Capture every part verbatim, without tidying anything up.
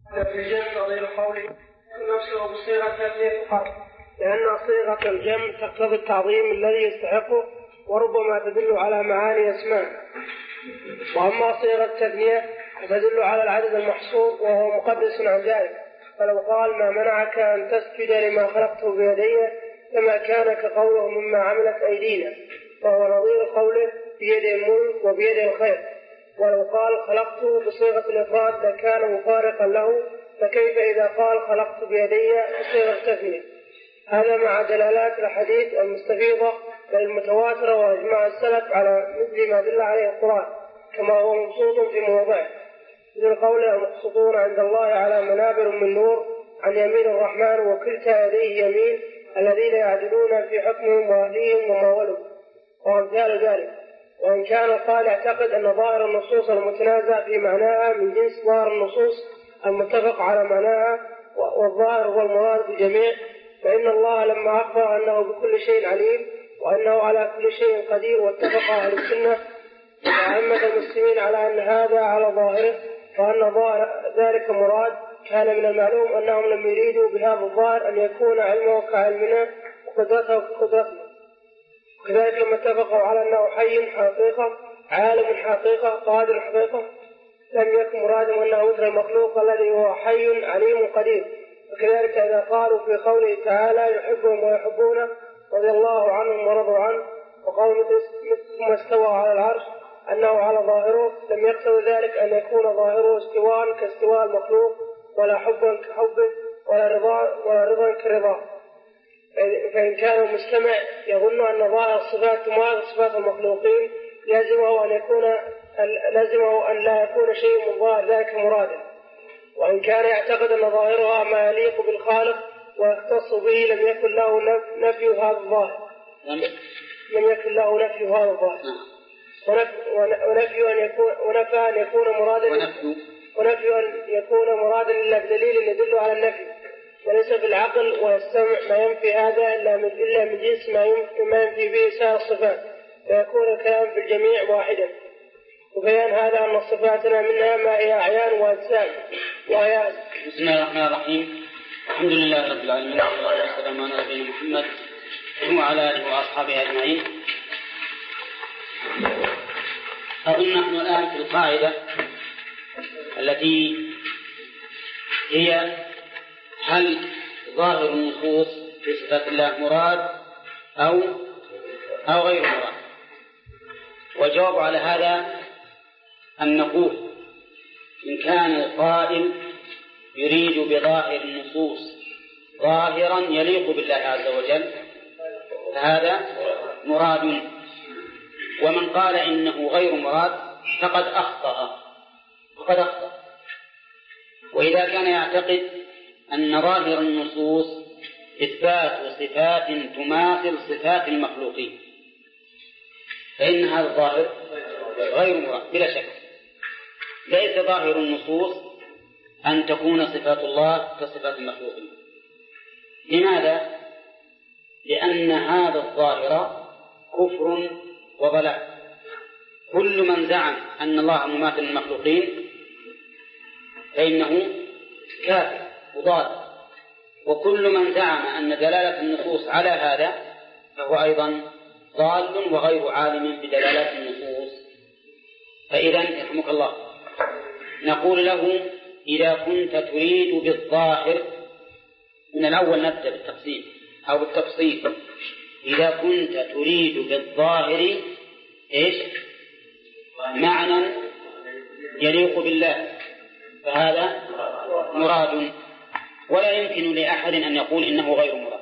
في الجمع غير قوله نفسه بصيغة التثنية فقط، لأن صيغة الجمع تقتضي التعظيم الذي يستحقه وربما تدل على معاني أسماء، وأما صيغة التثنية فتدل على العدد المحصور وهو مقدس عن ذلك. فلو قال ما منعك أن تسجد لما خلقته بيدي كما كان كقوله مما عملت أيدينا، فهو نظير قوله بيد الملك وبيد الخير. ولو قال خلقته بصيغة الإفراد لكان مفارقا له، فكيف إذا قال خلقت بيدي بصيغة التثنية؟ هذا مع دلالات الحديث المستفيضة المتواترة وإجماع السلف على مثل ما دل عليه القرآن، كما هو مبسوط في موضعه مثل قوله مقسطون عند الله على منابر من نور عن يمين الرحمن وكلتا يديه يمين الذين يعدلون في حكمهم وأهليهم وما ولوا وأمثال ذلك. وإن كان القائل يعتقد أن ظاهر النصوص المتنازع في معناها من جنس ظاهر النصوص المتفق على معناها والظاهر هو المراد بالجميع، فإن الله لما أخبر أنه بكل شيء عليم وأنه على كل شيء قدير واتفق أهل السنة وأئمة المسلمين على أن هذا على ظاهره وأن ظاهر ذلك مراد، كان من المعلوم أنهم لم يريدوا بهذا الظاهر أن يكون علمه كعلمنا وقدرته كقدرتنا. وكذلك لما اتفقوا على أنه حي حقيقة عالم حقيقة قادر حقيقة لم يكن مرادهم أنه مثل المخلوق الذي هو حي عليم قدير. وكذلك إذا قالوا في قوله تعالى يحبهم ويحبونه رضي الله عنهم ورضوا عنه وقالوا مثل ما استوى على العرش أنه على ظاهره، لم يقتضي ذلك أن يكون ظاهره استواء كاستواء المخلوق ولا حبا كحبه ولا رضا ولا رضا كرضاه. فإن كان المستمع يظن أن ظاهر الصفات تماثل صفات المخلوقين لازمه أن يكون لازمه أن لا يكون شيء من ظاهر ذلك مرادا. وإن كان يعتقد أن ظاهرها ما يليق بالخالق ويختص به لم يكن له نفي هذا الظاهر لم يكن له نفي هذا الظاهر ونفي أن يكون ونفى أن يكون مرادا ونفي أن يكون مرادا إلا بدليل يدل على النفي، وليس بالعقل والسمع ما ينفي هذا إلا من إلا من جنس ما ينفي ما ينفي به سائر الصفات، فيكون الكلام في الجميع واحدا. وبيان هذا أن صفاتنا منها ما هي أعيان وأجسام وهي. بسم الله الرحمن الرحيم. الحمد لله رب العالمين والصلاة والسلام على نبينا محمد وعلى آله وأصحابه أجمعين. أظن نحن الآن في القاعدة التي هي هل ظاهر النصوص في صفات الله مراد أو أو غير مراد. والجواب على هذا أن نقول إن كان القائل يريد بظاهر النصوص ظاهرا يليق بالله عز وجل فهذا مراد، ومن قال إنه غير مراد فقد أخطأ فقد أخطأ. وإذا كان يعتقد أن ظاهر النصوص إثبات صفات تماثل صفات المخلوقين فإن هذا الظاهر غير مراد بلا شك. ليس ظاهر النصوص أن تكون صفات الله كصفات المخلوقين. لماذا؟ لأن هذا الظاهر كفر وضلال. كل من زعم أن الله مماثل للمخلوقين فإنه كافر وضال، وكل من زعم أن دلالة النصوص على هذا فهو أيضا ضال وغير عالم بدلالات النصوص. فإذا يرحمك الله نقول له إذا كنت تريد بالظاهر، من الأول نبدأ بالتقسيم أو بالتفصيل، إذا كنت تريد بالظاهر إيش معنى يليق بالله فهذا مراد، ولا يمكن لأحد أن يقول إنه غير مراد.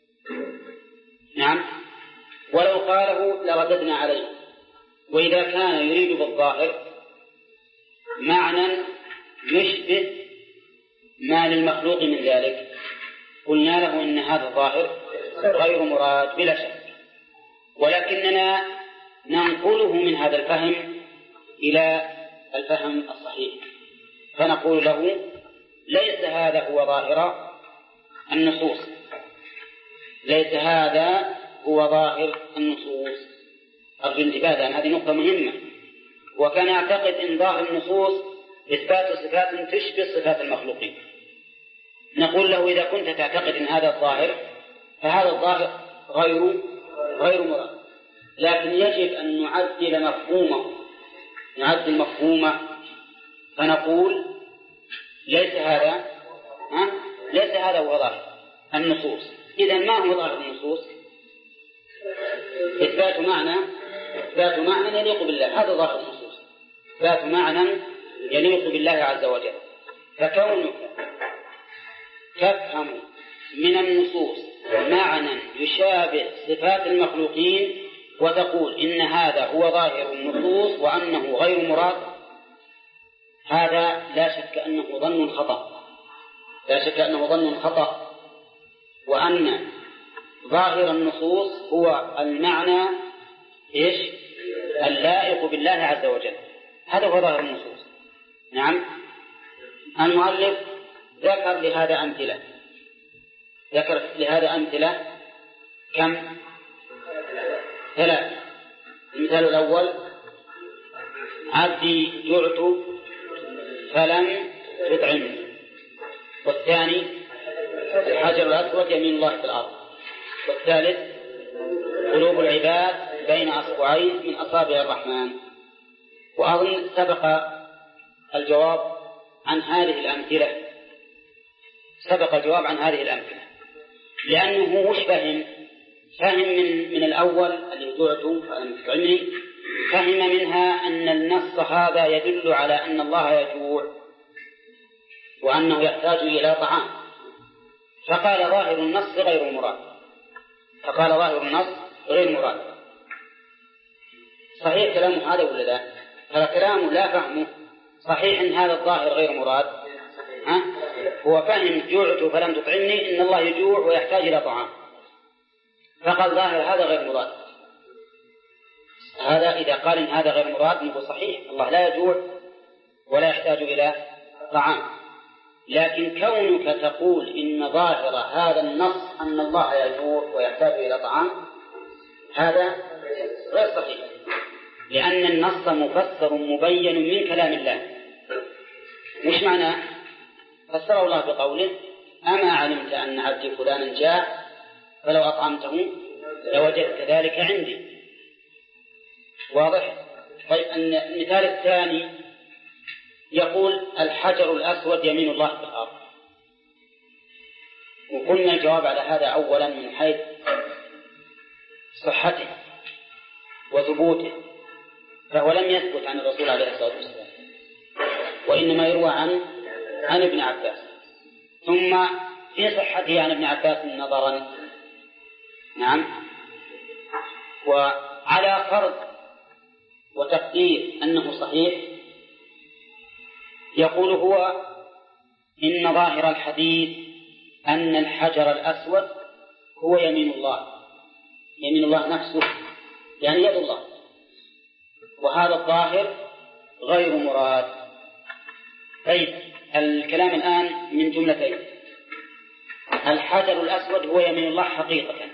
نعم، ولو قاله لرددنا عليه. وإذا كان يريد بالظاهر معنى يشبه ما للمخلوق من ذلك قلنا له إن هذا الظاهر غير مراد بلا شك، ولكننا ننقله من هذا الفهم إلى الفهم الصحيح، فنقول له ليس هذا هو ظاهر النصوص، ليس هذا هو ظاهر النصوص. أرجو الانتباه لأن هذه نقطة مهمة. وكان يعتقد إن ظاهر النصوص إثبات صفات تشبه صفات المخلوقين. نقول له إذا كنت تعتقد أن هذا الظاهر فهذا الظاهر غير غير مراد، لكن يجب أن نعدل مفهومه نعدل مفهومه فنقول ليس هذا ها؟ ليس هذا هو ظاهر النصوص. إذن ما هو ظاهر النصوص؟ إثبات معنى إثبات معنى يليق بالله، هذا ظاهر النصوص، إثبات معنى يليق بالله عز وجل. فكونك تفهم من النصوص معنى يشابه صفات المخلوقين وتقول إن هذا هو ظاهر النصوص وأنه غير مراد، هذا لا شك أنه ظن خطأ لا شك أنه ظن خطأ وأن ظاهر النصوص هو المعنى إيش اللائق بالله عز وجل، هذا هو ظاهر النصوص. نعم. المؤلف ذكر لهذا أمثلة ذكر لهذا أمثلة كم؟ ثلاث. المثال الأول: عبدي جعت فلم تطعمني. والثاني: الحجر الأسود يمين الله في الأرض. والثالث: قلوب العباد بين أصبعين من أصابع الرحمن. وأظن سبق الجواب عن هذه الأمثلة سبق الجواب عن هذه الأمثلة لأنه مش فهم فهم من, من الأول اللي جعت فلم تطعمني، فهم منها أن النص هذا يدل على أن الله يجوع وأنه يحتاج إلى طعام، فقال ظاهر النص غير مراد فقال ظاهر النص غير مراد. صحيح كلامه هذا ولا لا؟ هذا كلامه لا فهمه صحيح أن هذا الظاهر غير مراد. ها؟ هو فهم جوعت فلم تطعمني إن الله يجوع ويحتاج إلى طعام، فقال ظاهر هذا غير مراد. هذا إذا قال إن هذا غير مراد نقول صحيح الله لا يجوع ولا يحتاج إلى طعام، لكن كونك تقول إن ظاهر هذا النص أن الله يجوع ويحتاج إلى طعام هذا غير صحيح، لأن النص مفسر مبين من كلام الله. مش معنى فسره الله بقوله: أما علمت أن عبدي فلانا جاء فلو أطعمته لوجدت ذلك عندي. واضح؟ طيب المثال الثاني يقول: الحجر الأسود يمين الله في الأرض. وقلنا الجواب على هذا أولا من حيث صحته وثبوته، فهو لم يثبت عن الرسول عليه الصلاة والسلام وإنما يروى عن عن ابن عباس. ثم في صحته عن ابن عباس نظرا. نعم. وعلى فرض وتقدير أنه صحيح يقول هو: إن ظاهر الحديث أن الحجر الأسود هو يمين الله يمين الله نفسه، يعني يد الله، وهذا الظاهر غير مراد. طيب الكلام الآن من جملتين: الحجر الأسود هو يمين الله حقيقة،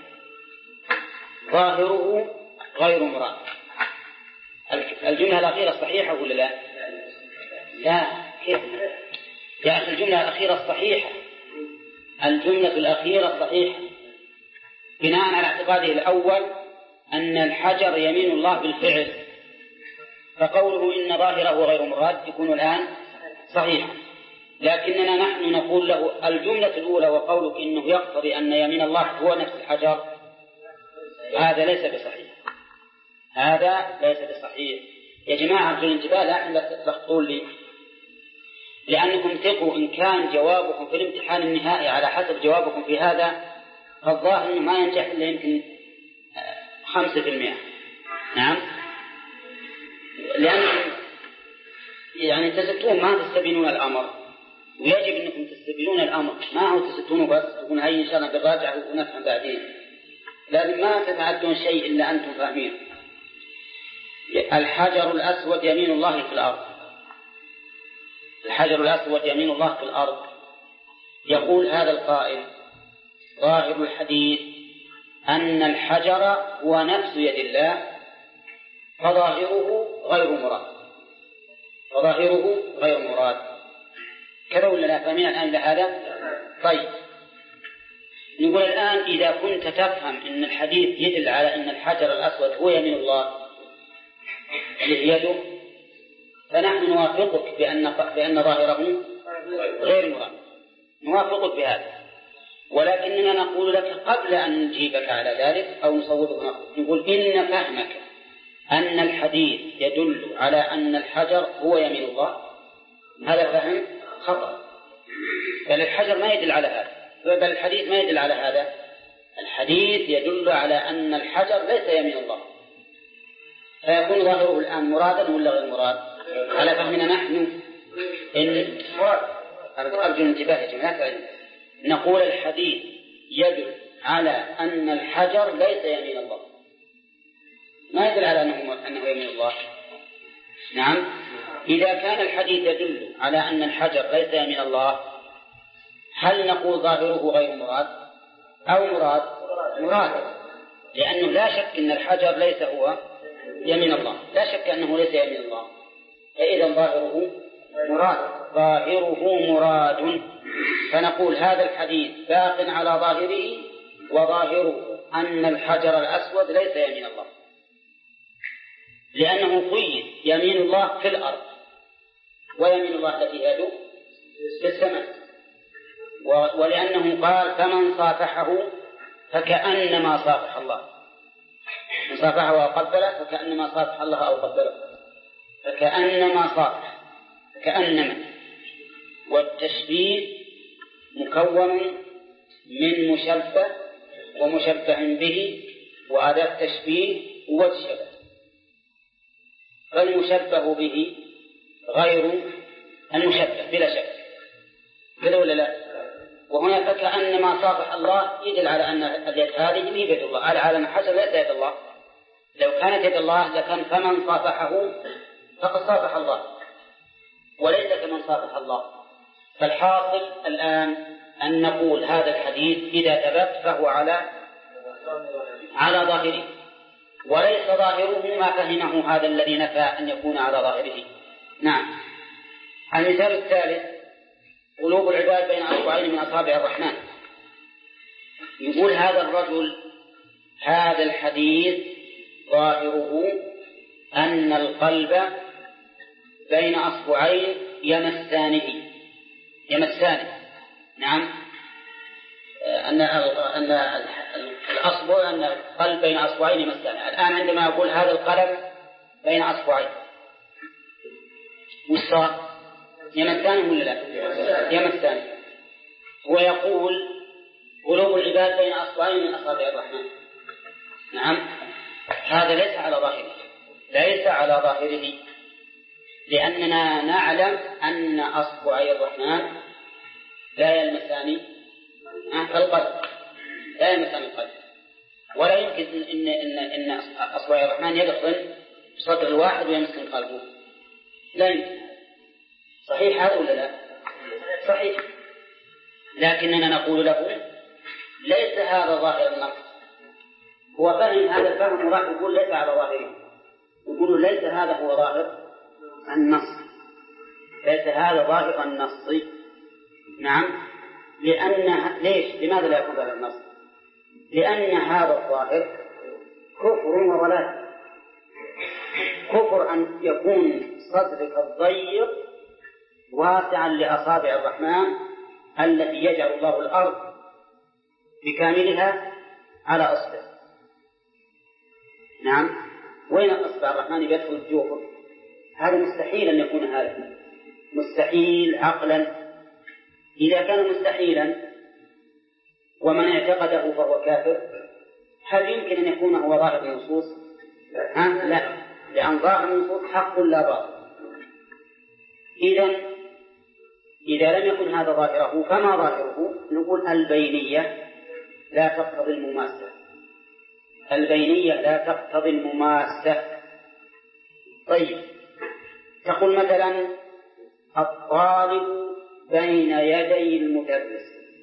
ظاهره غير مراد. الجملة الأخيرة صحيحة ولا لا؟ لا. كيف يا أخي؟ الجملة الأخيرة الصحيحة الجملة الأخيرة صحيحة بناء على اعتقاده الأول أن الحجر يمين الله بالفعل، فقوله إن ظاهره غير مراد يكون الآن صحيح. لكننا نحن نقول له الجملة الأولى وقولك إنه يقتضي أن يمين الله هو نفس الحجر هذا ليس بصحيح هذا ليس بصحيح. يا جماعة في الانتباه لا تخطون لي، لأنكم ثقوا إن كان جوابكم في الامتحان النهائي على حسب جوابكم في هذا فالظاهر إنه ما ينجح إلا يمكن خمسة في المئة. نعم. لأنكم يعني تستون ما تستبينون الأمر، ويجب أنكم تستبينون الأمر، ما هو تستونه بس تكون هاي إن شاء الله بالراجع ونفهم بعدين، لازم ما تتعدون شيء إلا أنتم فاهمين. الحجر الأسود يمين الله في الأرض الحجر الأسود يمين الله في الأرض. يقول هذا القائل: ظاهر الحديث أن الحجر هو نفس يد الله فظاهره غير مراد وظاهره غير مراد. كذا ولا لا؟ فاهمين الآن لهذا؟ طيب، نقول الآن إذا كنت تفهم أن الحديث يدل على أن الحجر الأسود هو يمين الله يده، فنحن نوافقك بأن بأن ظاهره غير مراد، نوافقك بهذا، ولكننا نقول لك قبل أن نجيبك على ذلك أو نصوبك، نقول إن فهمك أن الحديث يدل على أن الحجر هو يمين الله هذا فهم خطأ، بل الحجر ما يدل على هذا، بل الحديث ما يدل على هذا. الحديث يدل على أن الحجر ليس يمين الله، فيكون ظاهره الآن مرادا ولا غير مراد؟ على فهمنا نحن إن مراد. أرجو الانتباه يا جماعة، نقول الحديث يدل على أن الحجر ليس يمين الله، ما يدل على أنه, أنه يمين الله. نعم، إذا كان الحديث يدل على أن الحجر ليس يمين الله، هل نقول ظاهره غير مراد أو مراد؟ مراد، لأنه لا شك أن الحجر ليس هو يمين الله، لا شك أنه ليس يمين الله، فإذا ظاهره مراد، ظاهره مراد. فنقول هذا الحديث باق على ظاهره، وظاهره أن الحجر الأسود ليس يمين الله، لأنه قيد يمين الله في الأرض ويمين الله التي يده في السماء، ولأنه قال فمن صافحه فكأنما صافح الله، من صافحه أو قبله فكأنما صافح الله أو قبله، فكأنما صافح، كأنما، والتشبيه مكون من مشبه ومشبه به وأداة تشبيه والشبه، فالمشبه به غير المشبه بلا شك، كذا ولا لا؟ وهنا فكأنما صافح الله يدل على أن اليد هذه هي يد الله، على عالم الحجر ليس يد الله. لو كانت يد الله لكان فمن صافحه فقد صافح الله، وليس كمن صافح الله. فالحاصل الآن أن نقول هذا الحديث إذا ثبت فهو على على ظاهره، وليس ظاهره ما فهمه هذا الذي نفى أن يكون على ظاهره. نعم. المثال الثالث قلوب العباد بين أصبعين من أصابع الرحمن. يقول هذا الرجل هذا الحديث ظاهره أن القلب بين أصبعين يمسانه يمسانه نعم، أن أن الأصبع أن القلب بين أصبعين يمسانه. الآن عندما أقول هذا القلم بين أصبعين والصار يمسانه ولا لا؟ يمسانه. ويقول قلوب العباد بين أصبعين من أصابع الرحمن. نعم، هذا ليس على ظاهره، ليس على ظاهره، لأننا نعلم أن أصبعي الرحمن لا يلمسان القلب، لا يلمسان القلب، ولا يمكن إن إن إن أصبعي الرحمن يدخل صدر الواحد ويمسك قلبه، لا يمكن. صحيح هذا ولا لا؟ صحيح. لكننا نقول له ليس هذا ظاهر النص. هو فهم هذا الفهم وراح يقول ليس على ظاهره، يقول ليس هذا هو ظاهر النص، ليس هذا ظاهر النص. نعم، لأن ليش؟ لماذا لا يكون هذا النص؟ لأن هذا الظاهر كفر وضلال. كفر أن يكون صدرك الضيق واسعا لأصابع الرحمن التي يجعل الله الأرض بكاملها على أصبع. نعم، وين أصبع الرحمن يدخل الجوف؟ هذا مستحيل أن يكون هذا، مستحيل عقلا. إذا كان مستحيلا ومن اعتقده فهو كافر، هل يمكن أن يكون هو ظاهر النصوص؟ ها؟ لا، لأن ظاهر النصوص حق لا باطل. إذن إذا لم يكن هذا ظاهره فما ظاهره؟ نقول البينية لا تقتضي المماسة، البينية لا تقتضي المماسة. طيب، تقول مثلا الطالب بين يدي المدرس.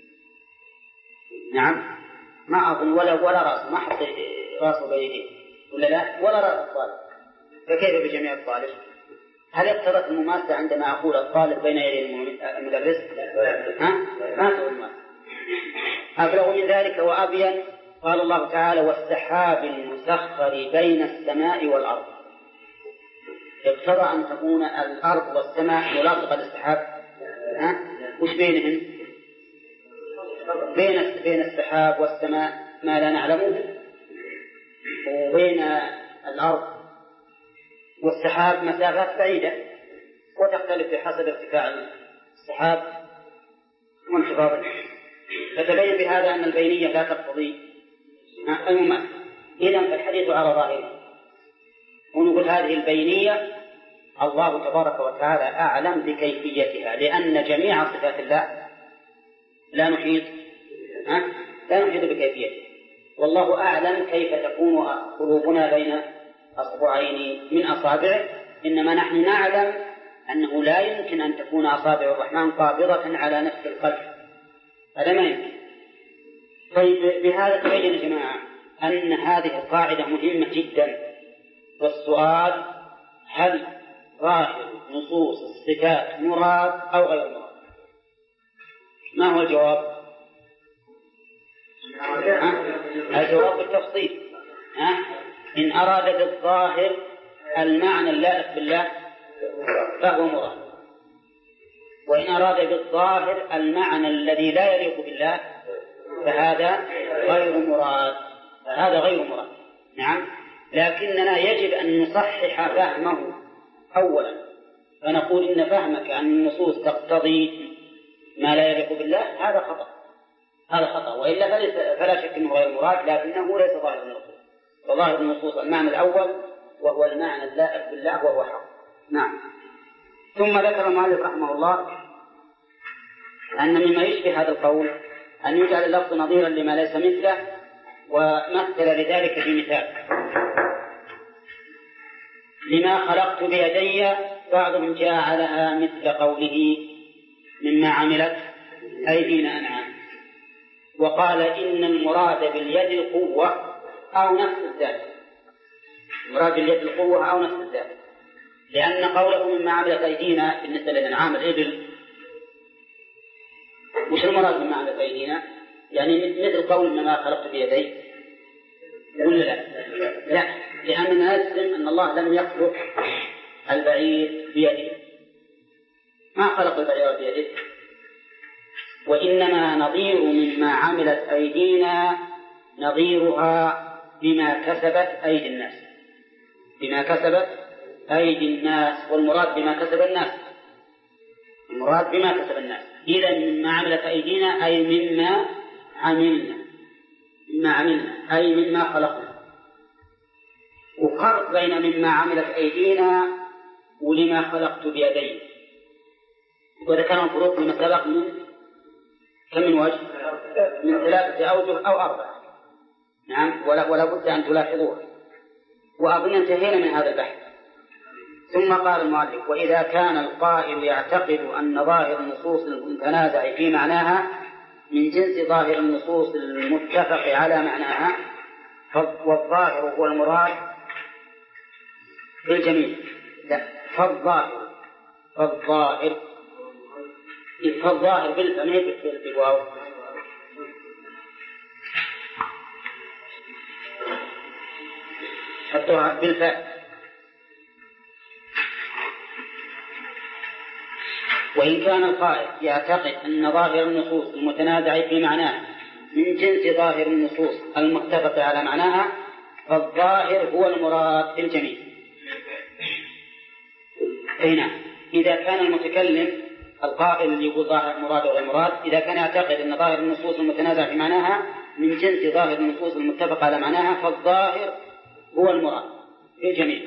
نعم، ما أظن ولا ولا رأس، ما حط رأسه بيديه ولا لا، ولا رأس الطالب، فكيف بجميع الطالب؟ هل اقتضت المماثلة عندما أقول الطالب بين يدي المدرس؟ ها؟ ما تقول المماثلة. أبلغ من ذلك وأبين قال الله تعالى والسحاب المسخر بين السماء والأرض. اقتضى أن تكون الأرض والسماء ملاصقة للسحاب. ها؟ وش بينهم؟ بين بين السحاب والسماء ما لا نعلمه، وبين الأرض والسحاب مسافات بعيدة وتختلف بحسب ارتفاع السحاب وانخفاضه. فتبين بهذا أن البينية لا تقتضي المماثلة. إذن فالحديث على ظاهره، ونقول هذه البينية الله تبارك وتعالى أعلم بكيفيتها، لأن جميع صفات الله لا نحيط لا نحيط بكيفيتها، والله أعلم كيف تكون قلوبنا بين أصبعين من أصابعه، إنما نحن نعلم أنه لا يمكن أن تكون أصابع الرحمن قابضة على نفس القلب، هذا ما يمكن. طيب بهذا تبين يا جماعة أن هذه القاعدة مهمة جدا، والسؤال هل ظاهر نصوص الصفات مراد أو غير مراد؟ ما هو الجواب؟ الجواب بالتفصيل. إن أراد بالظاهر المعنى اللائق بالله فهو مراد، وإن أراد بالظاهر المعنى الذي لا يليق بالله فهذا غير مراد، فهذا غير مراد. نعم، لكننا يجب أن نصحح فهمه أولا، فنقول إن فهمك عن النصوص تقتضي ما لا يليق بالله هذا خطأ، هذا خطأ، وإلا فلا شك أنه غير مراد، لكنه ليس ظاهر النصوص. وظاهر النصوص المعنى الأول وهو المعنى اللائق بالله وهو حق. نعم. ثم ذكر المؤلف رحمه الله أن مما يشبه هذا القول أن يجعل اللفظ نظيرا لما ليس مثله، ومثل لذلك بمثال: لما خلقت بيدي بعضهم جعلها مثل قوله مما عملت أيدينا أنعام، وقال إن المراد باليد القوة أو نفس الذات، المراد باليد القوة أو نفس الذات، لأن قوله مما عملت أيدينا بالنسبة للأنعام الإبل، وش المراد مما عملت أيدينا؟ يعني مثل قول مما خلقت بيدي، ولا لا؟ لا، لأننا نجزم أن الله لم يخلق البعير بيده، ما خلق البعير بيده، وإنما نظير مما عملت أيدينا نظيرها بما كسبت أيدي الناس، بما كسبت أيدي الناس، والمراد بما كسب الناس، المراد بما كسب الناس. إذا مما عملت أيدينا أي مما عملنا، مما عملنا أي مما خلقنا. وفرق بين مما عملت أيدينا ولما خلقت بيدي، وذكرنا الفروق فيما سبق من كم من وجه؟ من ثلاثة أوجه أو أربعة. نعم، ولا, ولا بد أن تلاحظوها، وأظن انتهينا من هذا البحث. ثم قال المؤلف: وإذا كان القائل يعتقد أن ظاهر النصوص المتنازع في معناها من جنس ظاهر النصوص المتفق على معناها، والظاهر هو المراد بالجميع. لا، فالظاهر فالظاهر فالظاهر بالفم بالواو، حطوها بالفاء. وإن كان القائل يعتقد أن ظاهر النصوص المتنازع في معناها من جنس ظاهر النصوص المتفق على معناها، فالظاهر هو المراد بالجميع. هنا إذا كان المتكلم القائل اللي يقول ظاهر مراد وغير مراد، إذا كان يعتقد أن ظاهر النصوص المتنازع في معناها من جنس ظاهر النصوص المتفق على معناها، فالظاهر هو المراد بالجميع.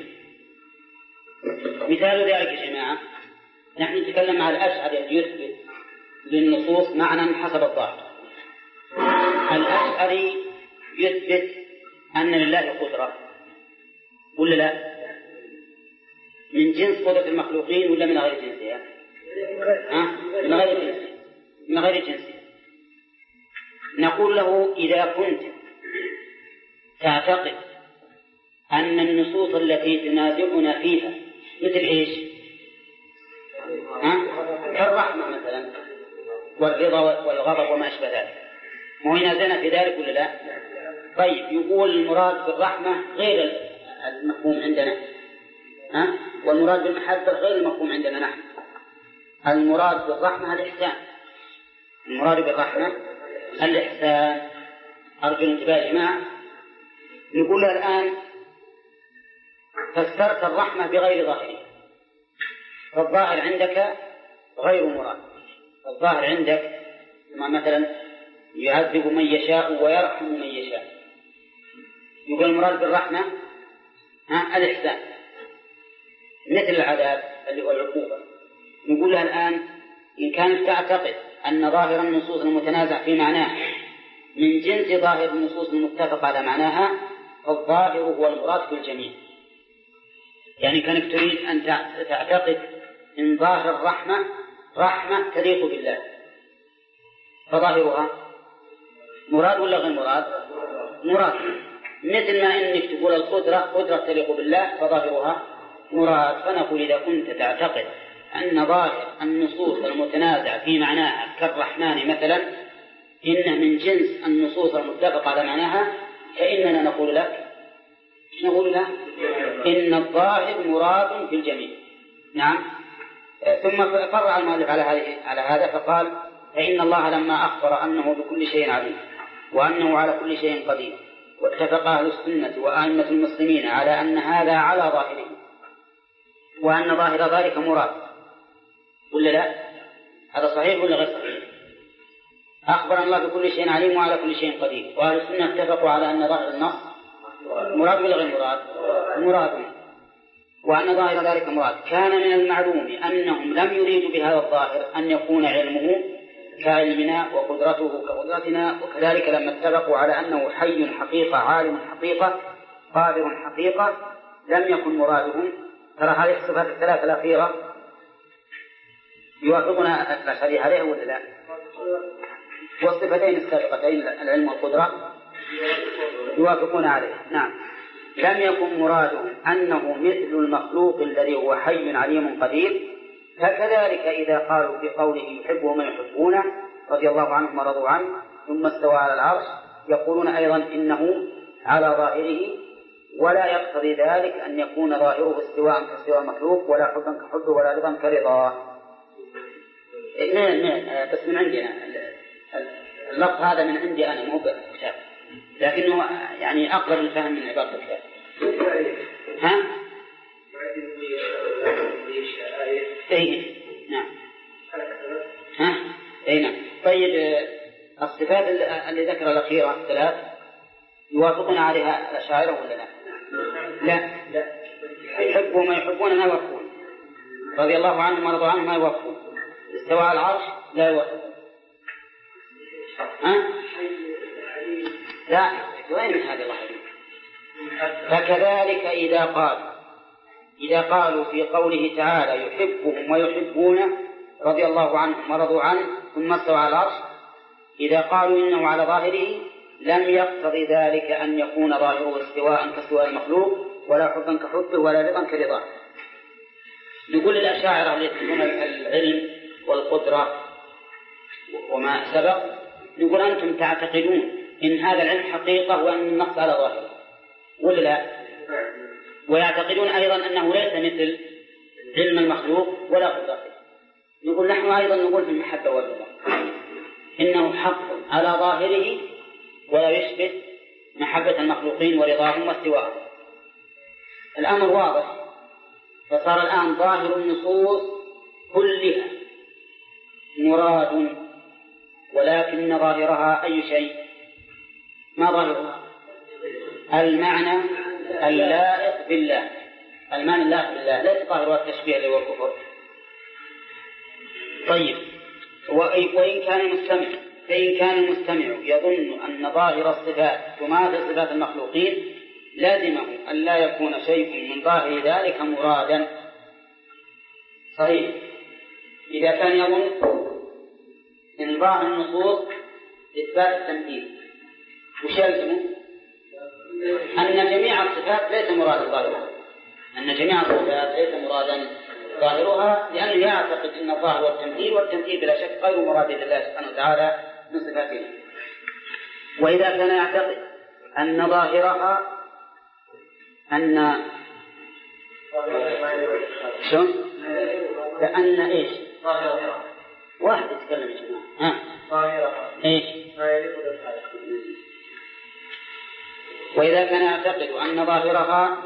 مثال ذلك يا جماعة، نحن نتكلم على الأشعري يثبت للنصوص معنى حسب الظاهر. الأشعري يثبت أن لله قدرة ولا لا؟ من جنس قدرة المخلوقين ولا من غير جنسها؟ أه؟ من غير جنسها، من غير جنسها. نقول له: إذا كنت تعتقد أن النصوص التي تنازعنا فيها مثل إيش؟ مثلا والرضا والغضب وما أشبه ذلك، وهو ينازعنا في ذلك ولا لا؟ طيب يقول المراد بالرحمة غير المفهوم عندنا، ها؟ والمراد بالمحبة غير المفهوم عندنا نحن. المراد بالرحمة الإحسان، المراد بالرحمة الإحسان. أرجو الانتباه يا جماعة. نقول الآن فسرت الرحمة بغير ظاهره، فالظاهر عندك غير مراد. الظاهر عندك ما مثلا يعذب من يشاء ويرحم من يشاء، يقول المراد بالرحمة ها الإحسان مثل العذاب اللي هو العقوبة. نقول لها الآن إن كانت تعتقد أن ظاهر النصوص المتنازع في معناه من جنس ظاهر النصوص المتفق على معناها، فالظاهر هو المراد في الجميع. يعني كانت تريد أن تعتقد إن ظاهر الرحمة رحمة تليق بالله، فظاهرها مراد ولا غير مراد؟ مراد. مثل ما إنك تقول القدرة قدرة تليق بالله فظاهرها مراد. فنقول إذا كنت تعتقد أن ظاهر النصوص المتنازع في معناها كالرحمن مثلا إنه من جنس النصوص المتفق على معناها، فإننا نقول لك نقول له إن الظاهر مراد في الجميع. نعم. ثم فرع المؤلف على هذه على هذا فقال فإن الله لما أخبر أنه بكل شيء عليم وأنه على كل شيء قدير، واتفق أهل السنة وأئمة المسلمين على أن هذا على ظاهره وأن ظاهر ذلك مراد، ولا لا؟ هذا صحيح ولا غير صحيح؟ أخبر الله بكل شيء عليم وعلى كل شيء قدير، وأهل السنة اتفقوا على أن ظاهر النص مراد ولا غير مراد؟ مراد، وأن ظاهر ذلك مراد. كان من المعلوم أنهم لم يريدوا بهذا الظاهر أن يكون علمه كعلمنا وقدرته كقدرتنا، وكذلك لما اتفقوا على أنه حي حقيقة عالم حقيقة قادر حقيقة لم يكن مرادهم. ترى هذه الصفات الثلاثة الأخيرة يوافقنا الأشعري عليها ولا لا؟ والصفتين السابقتين العلم والقدرة يوافقون عليها. نعم. لم يكن مرادهم أنه مثل المخلوق الذي هو حي عليم قدير. فكذلك إذا قالوا في قوله يحبهم من يحبونه رضي الله عنهم ورضوا عنه ثم استوى على العرش، يقولون أيضا إنه على ظاهره، ولا يقتضي ذلك أن يكون ظاهره استواء كاستواء المخلوق، ولا حبا كحبه، ولا رضا كرضاه. نعم نعم بس من عندنا اللفظ هذا من عندي أنا مو بالكتاب، لكنه يعني أقرب الفهم من عبارة الكتاب. ها؟ أي نعم. ها؟ أي نعم. طيب الصفات اللي ذكر الأخيرة الثلاث يوافقون عليها الأشاعرة ولا لا؟ لا لا. يحبوا ما يحبون ما يوافقون، رضي الله عنهم ورضوا عنهم ما يوافقون، استوى على العرش لا يوافقون. ها؟ لا وين هذا الله عليك. فكذلك إذا قال إذا قالوا في قوله تعالى يحبهم ويحبونه رضي الله عنهم ورضوا عنه ثم استوى على العرش، إذا قالوا إنه على ظاهره لم يقتضي ذلك أن يكون ظاهره استواء كاستواء المخلوق، ولا حبا كحبه، ولا رضا كرضاه. نقول للأشاعرة اللي يتبعون العلم والقدرة وما سبق، نقول أنتم تعتقدون إن هذا العلم حقيقة وأن النص على ظاهره ولا لا؟ ويعتقدون أيضا أنه ليس مثل علم المخلوق ولا قدرته. نقول نحن أيضا نقول في المحبة والرضا إنه حق على ظاهره ولا يشبه محبة المخلوقين ورضاهم واستواءهم. الأمر واضح. فصار الآن ظاهر النصوص كلها مراد، ولكن ظاهرها أي شيء؟ ما ظاهرها؟ المعنى اللائق بالله، المعنى اللائق بالله، ليس ظاهرها التشبيه اللي هو الكفر. طيب وإن كان المستمع فإن كان المستمع يظن أن ظاهر الصفات تماثل صفات المخلوقين لازمه أن لا يكون شيء من ظاهر ذلك مرادا. صحيح. إذا كان يظن أن ظاهر النصوص إثبات التمثيل، وش يلزمه؟ أن جميع الصفات ليس مرادا ظاهرا، أن جميع الصفات ليس مرادا ظاهرها لأنه يعتقد أن الظاهر هو التمثيل، والتمثيل بلا شك غير مراد لله سبحانه وتعالى من صفاته. وإذا كان يعتقد أن ظاهرها أن شو؟ لأن إيش؟ واحد يتكلم يا جماعة. ها؟ ظاهرها إيش؟ وإذا كان يعتقد أن ظاهرها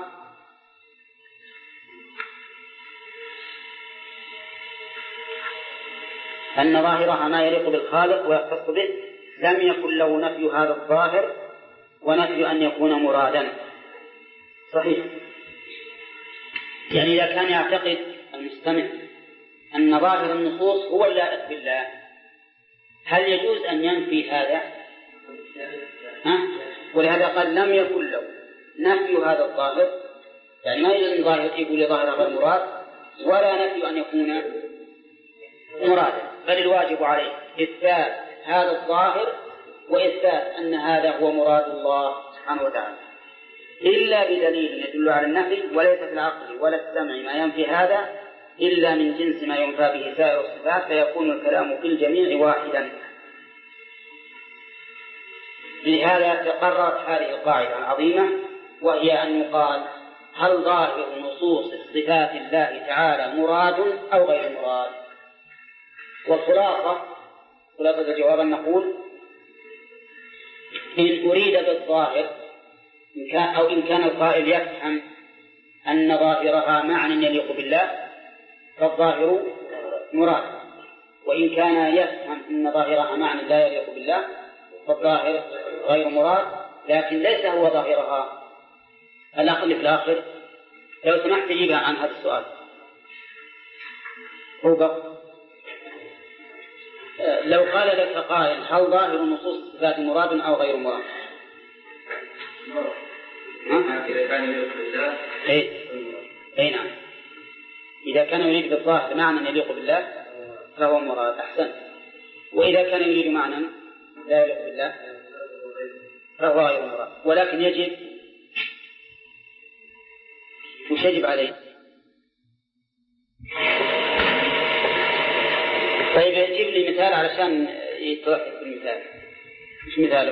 أن ظاهرها ما يليق بالخالق ويختص به، لم يكن له نفي هذا الظاهر ونفي أن يكون مرادا. صحيح. يعني إذا كان يعتقد المستمع أن ظاهر النصوص هو اللائق بالله، هل يجوز أن ينفي هذا؟ ها؟ ولهذا قال لم يكن له نفي هذا الظاهر، يعني ما يجوز أن ظاهر يقول ظاهر غير مراد، ولا نفي أن يكون مرادا، بل الواجب عليه إثبات هذا الظاهر وإثبات أن هذا هو مراد الله سبحانه وتعالى، إلا بدليل يدل على النفي، وليس في العقل ولا السمع ما ينفي هذا إلا من جنس ما ينفى به سائر الصفات، فيكون الكلام في الجميع واحدا. لهذا تقررت هذه القاعدة العظيمة، وهي أن يقال هل ظاهر نصوص صفات الله تعالى مراد أو غير مراد؟ والخلاصة خلاصة جوابا نقول إن أريد بالظاهر إن كان أو إن كان القائل يفهم أن ظاهرها معنى يليق بالله فالظاهر مراد، وإن كان يفهم أن ظاهرها معنى لا يليق بالله فالظاهر غير مراد، لكن ليس هو ظاهرها. الأقل في الآخر لو سمحت جيبها عن هذا السؤال. هو لو قال لك قائل هل ظاهر نصوص الصفات مراد أو غير مراد؟ إذا كان يليق بالله أي أي نعم، إذا كان يريد بالظاهر معنى يليق بالله فهو مراد. أحسن. وإذا كان يريد معنى لا يليق بالله فهو غير مراد. ولكن يجب وش يجب عليه؟ طيب يجيب لي مثال علشان يتوحد بالمثال. مش مثاله؟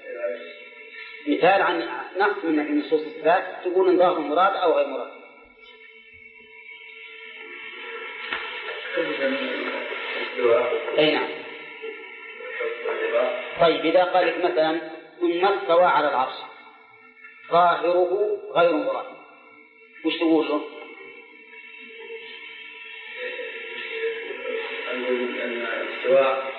مثال عن نقص من نصوص الصفات تقول ان ظاهر مراد او غير مراد. اي نعم. طيب اذا قال لك مثلا ثم استوى على العرش ظاهره غير مراد، وش تقول له؟ أن الاستواء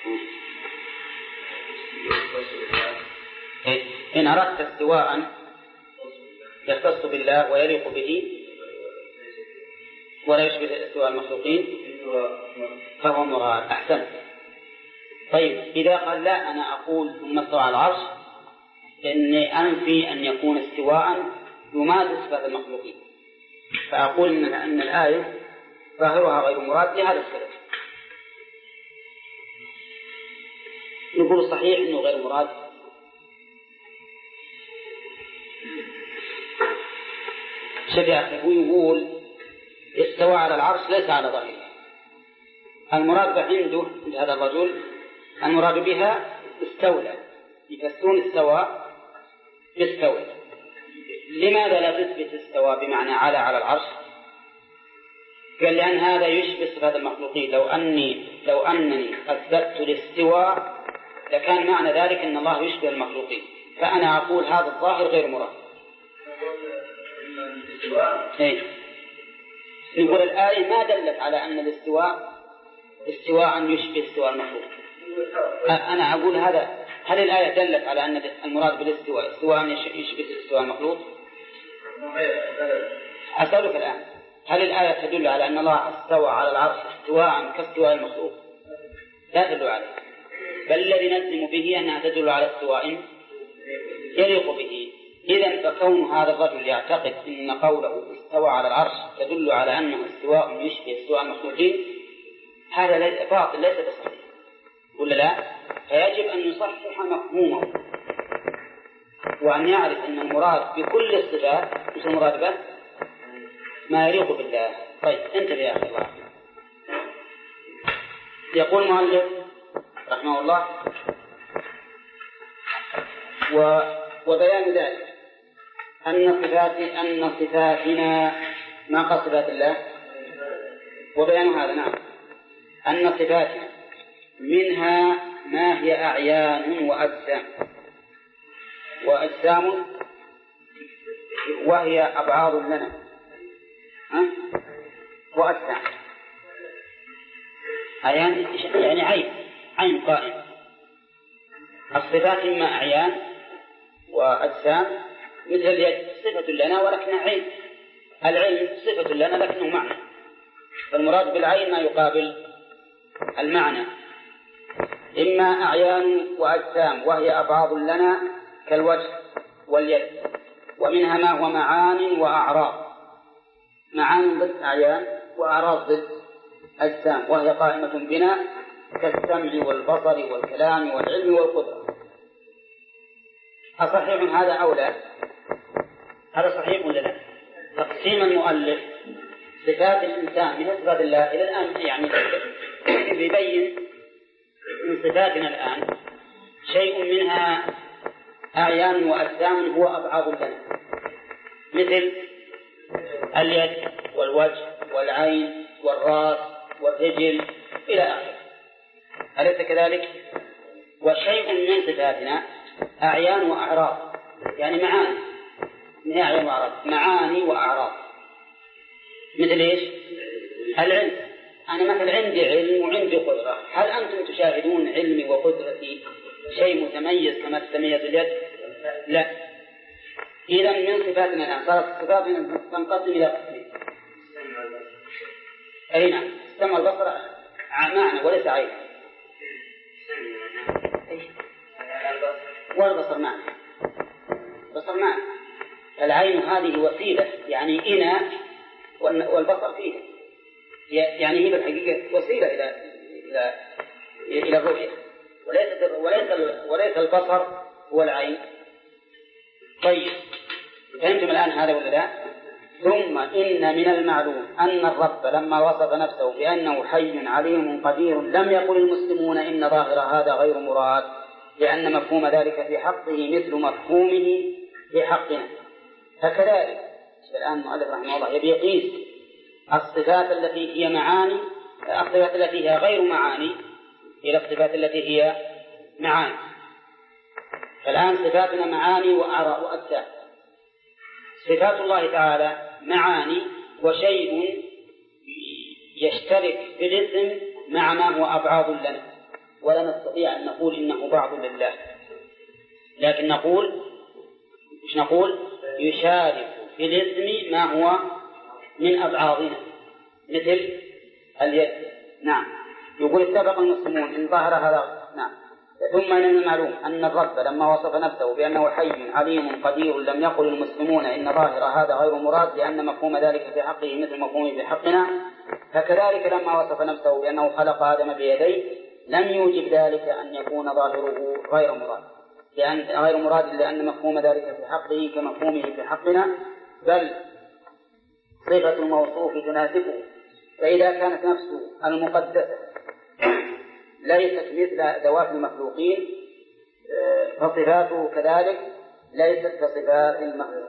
إن أردت استواء يختص بالله ويليق به ولا يشبه استواء المخلوقين فهو مراد. أحسن. طيب إذا قال لا أنا أقول ثم استوى على العرش إني أنفي أن يكون استواء يماثل صفات المخلوقين، فأقول إن, أن الآية ظاهرها غير مراد لهذا السبب. نقول صحيح إنه غير مراد. شفيع هو يقول استوى على العرش ليس على ظاهره. المراد عنده عند هذا الرجل المراد بها استولى، يفسرون استوى باستولى. لماذا لا تثبت استوى بمعنى على على العرش؟ قال لأن هذا يشبه صفات المخلوقين. لو أني لو أنني أثبت الاستواء لكان معنى ذلك أن الله يشبه المخلوقين، فأنا أقول هذا الظاهر غير مراد. إيه؟ نقول الآية ما دلت على أن الاستواء استواء يشبه استواء المخلوق. أنا أقول هذا، هل الآية دلت على أن المراد بالاستواء استواء يشبه استواء المخلوق؟ أسألك الآن، هل الآية تدل على أن الله استوى على العرش استواء كاستواء المخلوق؟ لا تدل عليه، بل الذي نجزم به أنها تدل على استواء يليق به. إذن فكون هذا الرجل يعتقد أن قوله استوى على العرش تدل على أنه استواء يشبه استواء المخلوقين هذا باطل ليس بصحيح، ولا لا؟ فيجب أن يصحح مفهومه وأن يعرف أن المراد بكل الصفات مش المراد به ما يليق بالله. طيب انتبه يا أخي الله. يقول المؤلف رحمه الله و... وبيان ذلك أن صفات أن صفاتنا ما قال صفات الله، وبيان هذا نعم أن صفاتنا منها ما هي أعيان وأجسام، وأجسام وهي أبعاض لنا وأجسام. أعيان يعني عين عين قائمة. الصفات إما أعيان وأجسام، مثل اليد صفة لنا ولكنها عين، العلم صفة لنا لكنه معنى، فالمراد بالعين ما يقابل المعنى. إما أعيان وأجسام وهي أبعاض لنا كالوجه واليد، ومنها ما هو معان وأعراض. معان ضد أعيان وأعراض ضد أجسام، وهي قائمة بنا كالسمع والبصر والكلام والعلم والقدرة. أصحيح هذا أو لا؟ هذا صحيح ولا لا؟ تقسيم المؤلف صفات الإنسان من صفات الله إلى الآن يعني يبين من صفاتنا الآن شيء منها أعيان وأجسام هو أبعاض لنا، مثل اليد والوجه والعين والرأس والرجل إلى آخره، أليس كذلك؟ وشيء من صفاتنا أعيان وأعراض، يعني معاني، من أعيان وأعراض، معاني وأعراض. مثل إيش؟ العلم. أنا مثل عندي علم وعندي قدرة، هل أنتم تشاهدون علمي وقدرتي شيء متميز كما تتميز اليد؟ لا. إذا من صفاتنا الآن صارت صفاتنا تنقسم إلى قسمين. أي نعم، السمع والبصر معنى وليس عين. والبصر معنى. البصر معنى. العين هذه وسيلة، يعني إناء، والبصر فيه، يعني هي بالحقيقة وسيلة إلى إلى إلى الرؤية، وليس وليس وليس البصر هو العين. طيب فهمتم الآن هذا ولا لا؟ ثم إن من المعلوم أن الرب لما وصف نفسه بأنه حي عليم قدير لم يقل المسلمون إن ظاهر هذا غير مراد، لأن مفهوم ذلك في حقه مثل مفهومه في حقنا. فكذلك الآن المؤلف رحمه الله يبي يقيس الصفات التي هي معاني، الصفات التي هي غير معاني إلى الصفات التي هي معاني. فالآن صفاتنا معاني وأعراض وأجسام. صفات الله تعالى معاني وشيء يشترك في الاسم مع ما هو أبعاض لنا، ولا نستطيع أن نقول إنه بعض لله، لكن نقول مش نقول يشارك في الاسم ما هو من أبعاضنا، مثل اليد. نعم. يقول اتفق المسلمون إن ظهر هذا. نعم. ثم من المعلوم أن الرب لما وصف نفسه بأنه حي عليم قدير لم يقل المسلمون إن ظاهر هذا غير مراد، لأن مفهوم ذلك في حقه مثل مفهومه في حقنا. فكذلك لما وصف نفسه بأنه خلق آدم بيديه لم يوجب ذلك أن يكون ظاهره غير مراد، لأن غير مراد لأن مفهوم ذلك في حقه كمفهومه في حقنا، بل صفة الموصوف تناسبه. فإذا كانت نفسه المقدسة ليست مثل ذوات المخلوقين فصفاته كذلك ليست كصفات المخلوق،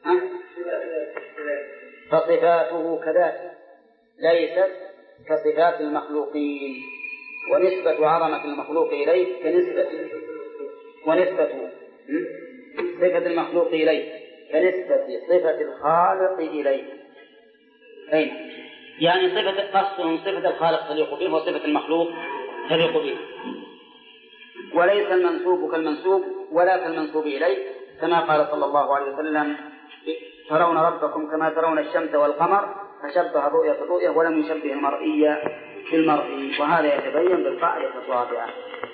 فصفاته كذلك ليست كصفات المخلوقين، ونسبة عظمة المخلوق إليه كنسبة ونسبة صفة المخلوق إليه كنسبة صفة الخالق إليه. أين؟ يعني صفة قصد صفة الخالق تليق به وصفة المخلوق تليق به، وليس المنسوب كالمنسوب ولا كالمنسوب إليه، كما قال صلى الله عليه وسلم ترون ربكم كما ترون الشمس والقمر، فشبه الرؤية بالرؤية ولم يشبه المرئية بالمرئي، وهذا يتبين بالقاعدة الرابعة.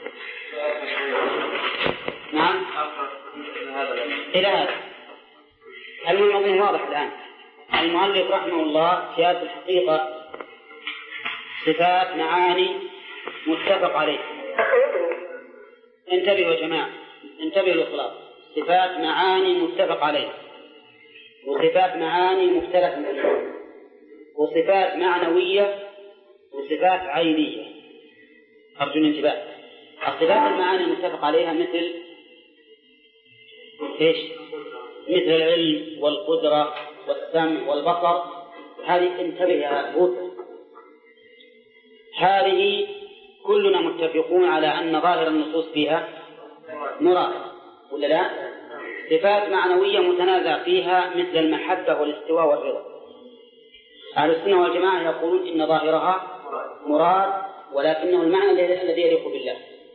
نعم. إلى هذا الموضوع واضح الآن. المؤلف رحمه الله في هذه الحقيقة صفات معاني متفق عليه. انتبهوا يا جماعة، انتبهوا للخلاص. صفات معاني متفق عليه، وصفات معاني مختلف فيها. وصفات معنوية وصفات عينية. أرجو الانتباه. الصفات المعاني المتفق عليها مثل إيش؟ مثل العلم والقدرة والسمع والبصر، هذه انتبه يا بوت، هذه كلنا متفقون على أن ظاهر النصوص فيها مراد ولا لا؟ صفات معنوية متنازع فيها مثل المحبة والاستواء والرضا، أهل السنة والجماعة يقولون إن ظاهرها مراد ولكنه المعنى الذي يليق بالله،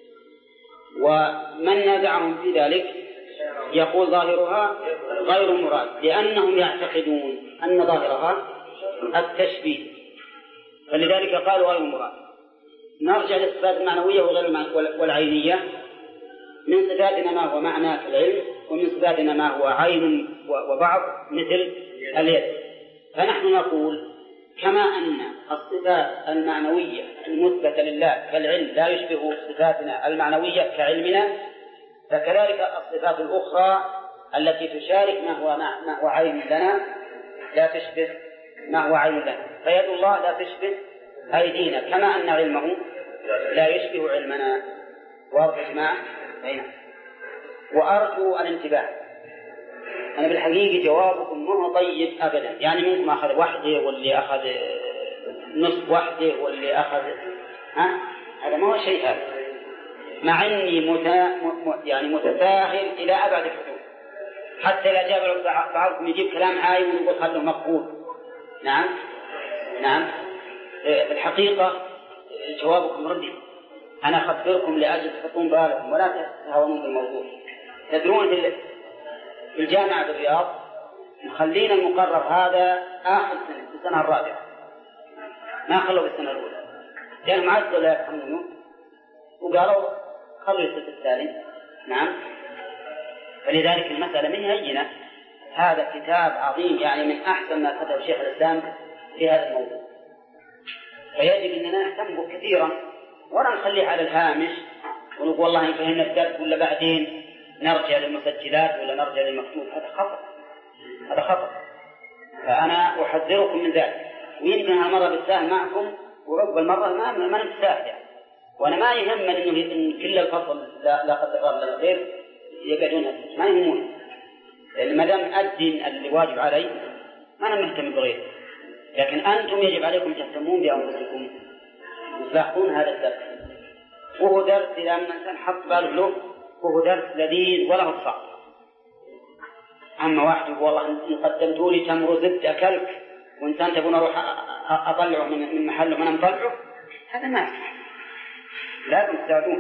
ومن نازعهم في ذلك يقول ظاهرها غير مراد لأنهم يعتقدون أن ظاهرها التشبيه، فلذلك قالوا غير مراد. نرجع للصفات المعنوية والعينية. من صفاتنا ما هو معنى كالعلم، ومن صفاتنا ما هو عين وبعض مثل اليد. فنحن نقول كما أن الصفات المعنوية المثبتة لله كالعلم لا يشبه صفاتنا المعنوية كعلمنا، فكذلك الصفات الأخرى التي تشارك ما هو, ما هو عين لنا لا تشبه ما هو عين لنا. فيد الله لا تشبه أيدينا كما أن علمه لا يشبه علمنا. واضح يا جماعة؟ وأرجو الانتباه. أنا بالحقيقة جوابكم ما هو طيب أبدا، يعني منكم أخذ وحده واللي أخذ نصف وحده واللي أخذ ها؟ هذا ما هو شيء هذا، مع أني متا... يعني متساهل إلى أبعد الحدود، حتى لا جاب بعضكم يجيب كلام عايم ويقول خلوه مقبول. نعم نعم بالحقيقة جوابكم ردي. أنا أخبركم لأجل تحطون بالكم ولا تهونون بالموضوع. تدرون في الجامعة بالرياض مخلين المقرر هذا آخر سنة في السنة الرابعة، ما خلوا بالسنة الأولى لأنهم عزوا لا يفهمون وقالوا خلوا السنة الثاني. نعم. فلذلك المسألة من هينة، هذا كتاب عظيم يعني من أحسن ما كتب شيخ الإسلام في هذا الموضوع، فيجب أننا نهتم به كثيرا ولا نخليه على الهامش ونقول والله إن فهمنا الدرس ولا بعدين نرجع للمسجلات ولا نرجع للمكتوب. هذا خطأ، هذا خطأ. فأنا أحذركم من ذلك، ويمكن هالمرة بالسهل معكم ورب المرة ما ما نتساهل يعني. وأنا ما يهمني إنه إن كل الفصل لا لا قدر الله لا غير يقعدون ما يهمون، لأن ما دام أدين اللي واجب علي ما أنا مهتم بغيره، لكن أنتم يجب عليكم تهتمون بأنفسكم وتلاحظون هذا الدرس، وهو درس إذا من الإنسان حط باله له وهو درس لذيذ ولا هو صعب. أما واحد يقول والله إن قدمتوا لي تمر زبد أكلك وإنسان تبون أروح أطلعه من محله من أطلعه، هذا ما يصح، لازم تساعدون.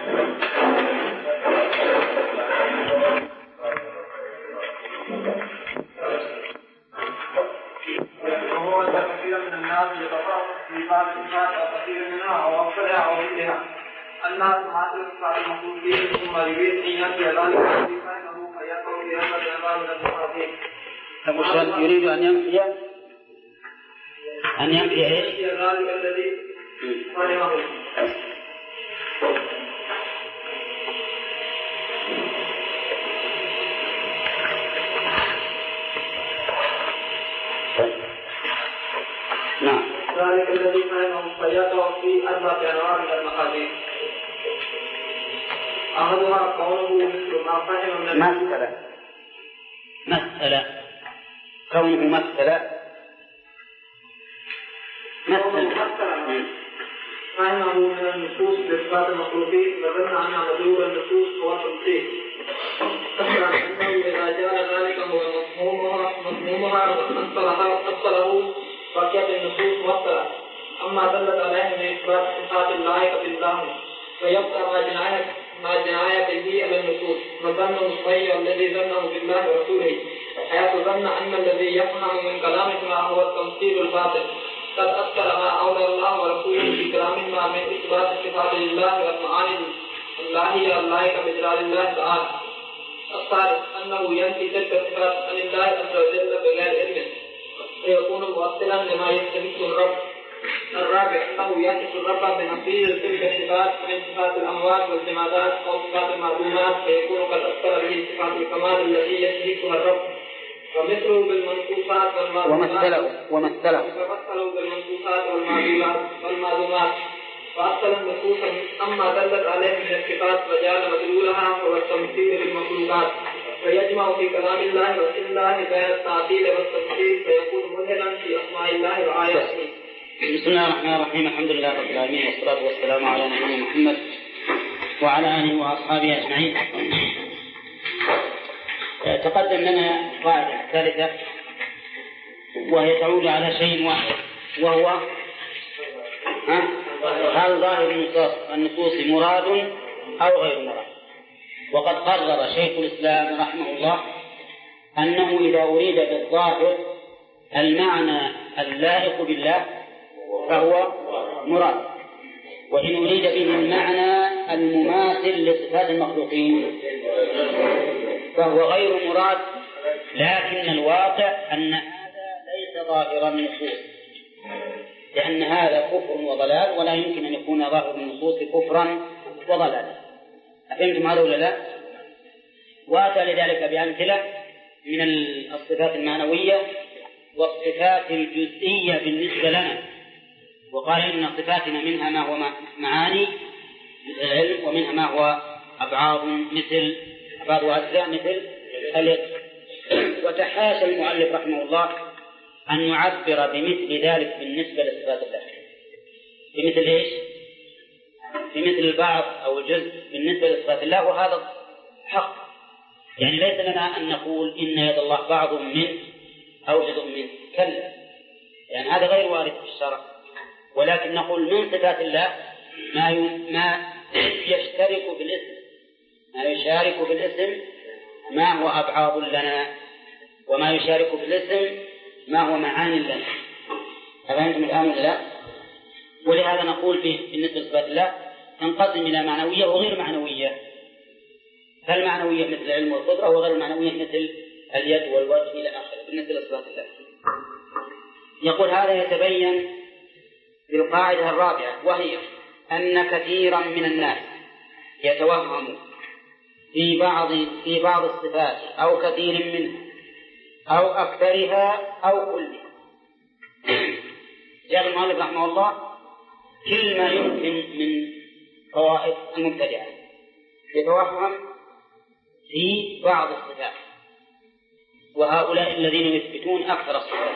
وهو أن كثيرا من الناس يتطرق في بعض الصفات أو كثير منها أو أكثرها أو مثلها. الناس معاشر الصفات المخلوقين ثم يريد أن ينفي ذلك فإنه فيقع في هذا الأمر من المخاطبين. طيب يريد أن ينفي أن ينفي إيش؟ ذلك الذي فهمه. نعم. ذلك الذي فهمه فيقع في أربعة أنواع من المخاطب. أحدها قوله مثل ما فهم من مسألة مسألة كونه مسألة مسألة فهمه من النصوص بإثبات المخلوقين وظن أن مدلول النصوص هو التمثيل. أخبر أنه إذا جاء ذلك هو مفهومها مفهومها وأنصره بقيت النصوص مبطلة. أما دلت عليه من إثبات صفات اللائقة بالله ويبقى ما جناية ما جناية به على النصوص وظن الصحيح الذي ظنه بالله ورسوله، حيث ظن أن الذي يفهم من كلامهما هو التمثيل الباطل قد أذكر ما أولى الله ورسوله في كلامهما من إثبات صفات الله والمعاني اللهية اللائقة بجلال الله تعالى. الثالث أنه ينفي تلك الصفات عن الله عز وجل بغير علم فيكون مؤصلا لما يستحق الرب. الرابع أنه يصف الرب بنفي تلك الصفات من صفات الأموات والجمادات أو صفات المعلومات فيكون قد أثر به صفات الكمال التي يستحقها الرب. ومثله بالمنصوصات ومثله ومثله ومثله بالمنصوصات والمعلومات فأصل النصوص أما دلت عليه من الصفات فجعل مدلولها هو التمثيل بالمخلوقات فيجمع في كلام الله وفي الله بين التعطيل والتفسير فيكون ملهما في أسماء الله وآياته. بسم الله الرحمن الرحيم. الحمد لله رب العالمين والصلاة والسلام على نبينا محمد وعلى آله وأصحابه أجمعين. تقدم لنا قاعدة ثالثة وهي تعود على شيء واحد وهو هل ظاهر النصوص مراد أو غير مراد. وقد قرر شيخ الإسلام رحمه الله أنه إذا أريد بالظاهر المعنى اللائق بالله فهو مراد، وإن أريد به المعنى المماثل لصفات المخلوقين فهو غير مراد. لكن الواقع أن هذا ليس ظاهر النصوص، لأن هذا كفر وضلال، ولا يمكن أن يكون ظاهر النصوص كفرا وضلالا. أفهمتم هذا ولا لا؟ وأتى لذلك بأمثلة من الصفات المعنوية والصفات الجزئية بالنسبة لنا، وقال إن صفاتنا منها ما هو معاني مثل العلم، ومنها ما هو أبعاض مثل أبعاض وأجزاء مثل اليد. وتحاشى المؤلف رحمه الله أن يعبر بمثل ذلك بالنسبة لصفات الله. بمثل إيش؟ بمثل البعض أو الجزء بالنسبة لصفات الله، وهذا حق. يعني ليس لنا أن نقول إن يد الله بعض منه أو جزء منه، كلا، يعني هذا غير وارد في الشرع. ولكن نقول من صفات الله ما ما يشترك بالاسم، ما يشارك بالاسم ما هو أبعاض لنا، وما يشارك بالاسم ما هو معاني لنا. أفهمتم الآن ولا لا؟ ولهذا نقول به بالنسبة لصفات الله تنقسم إلى معنوية وغير معنوية. فالمعنوية مثل العلم والقدرة، وغير المعنوية مثل اليد والوجه إلى آخره بالنسبة لصفات الله. يقول هذا يتبين بالقاعدة الرابعة، وهي أن كثيرا من الناس يتوهم في بعض في بعض الصفات أو كثير منها أو أكثرها أو كلها. جاء المؤلف رحمه الله كل ما يمكن من قواعد المبتدعة يتوهم في بعض الصفات، وهؤلاء الذين يثبتون أكثر الصفات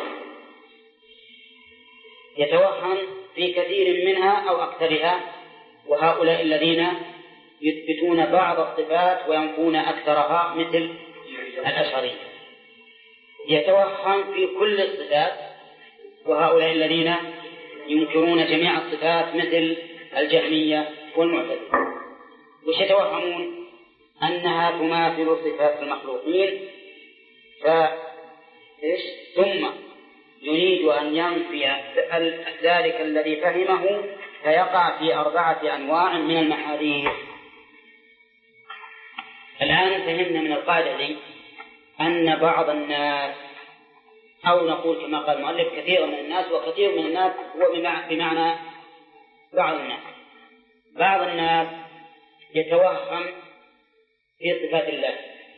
يتوهم في كثير منها أو أكثرها، وهؤلاء الذين يثبتون بعض الصفات وينفون أكثرها مثل الأشعرية. يتوهم في كل الصفات، وهؤلاء الذين ينكرون جميع الصفات مثل الجهمية والمعتزلة. وش يتوهمون؟ أنها تماثل صفات المخلوقين، فإيش؟ ثم يريد أن ينفي ذلك الذي فهمه فيقع في أربعة أنواع من المحاذير. الآن فهمنا من القاعدة دي أن بعض الناس، أو نقول كما قال المؤلف كثير من الناس، وكثير من الناس هو بمعنى بعض الناس. بعض الناس يتوهم في صفات الله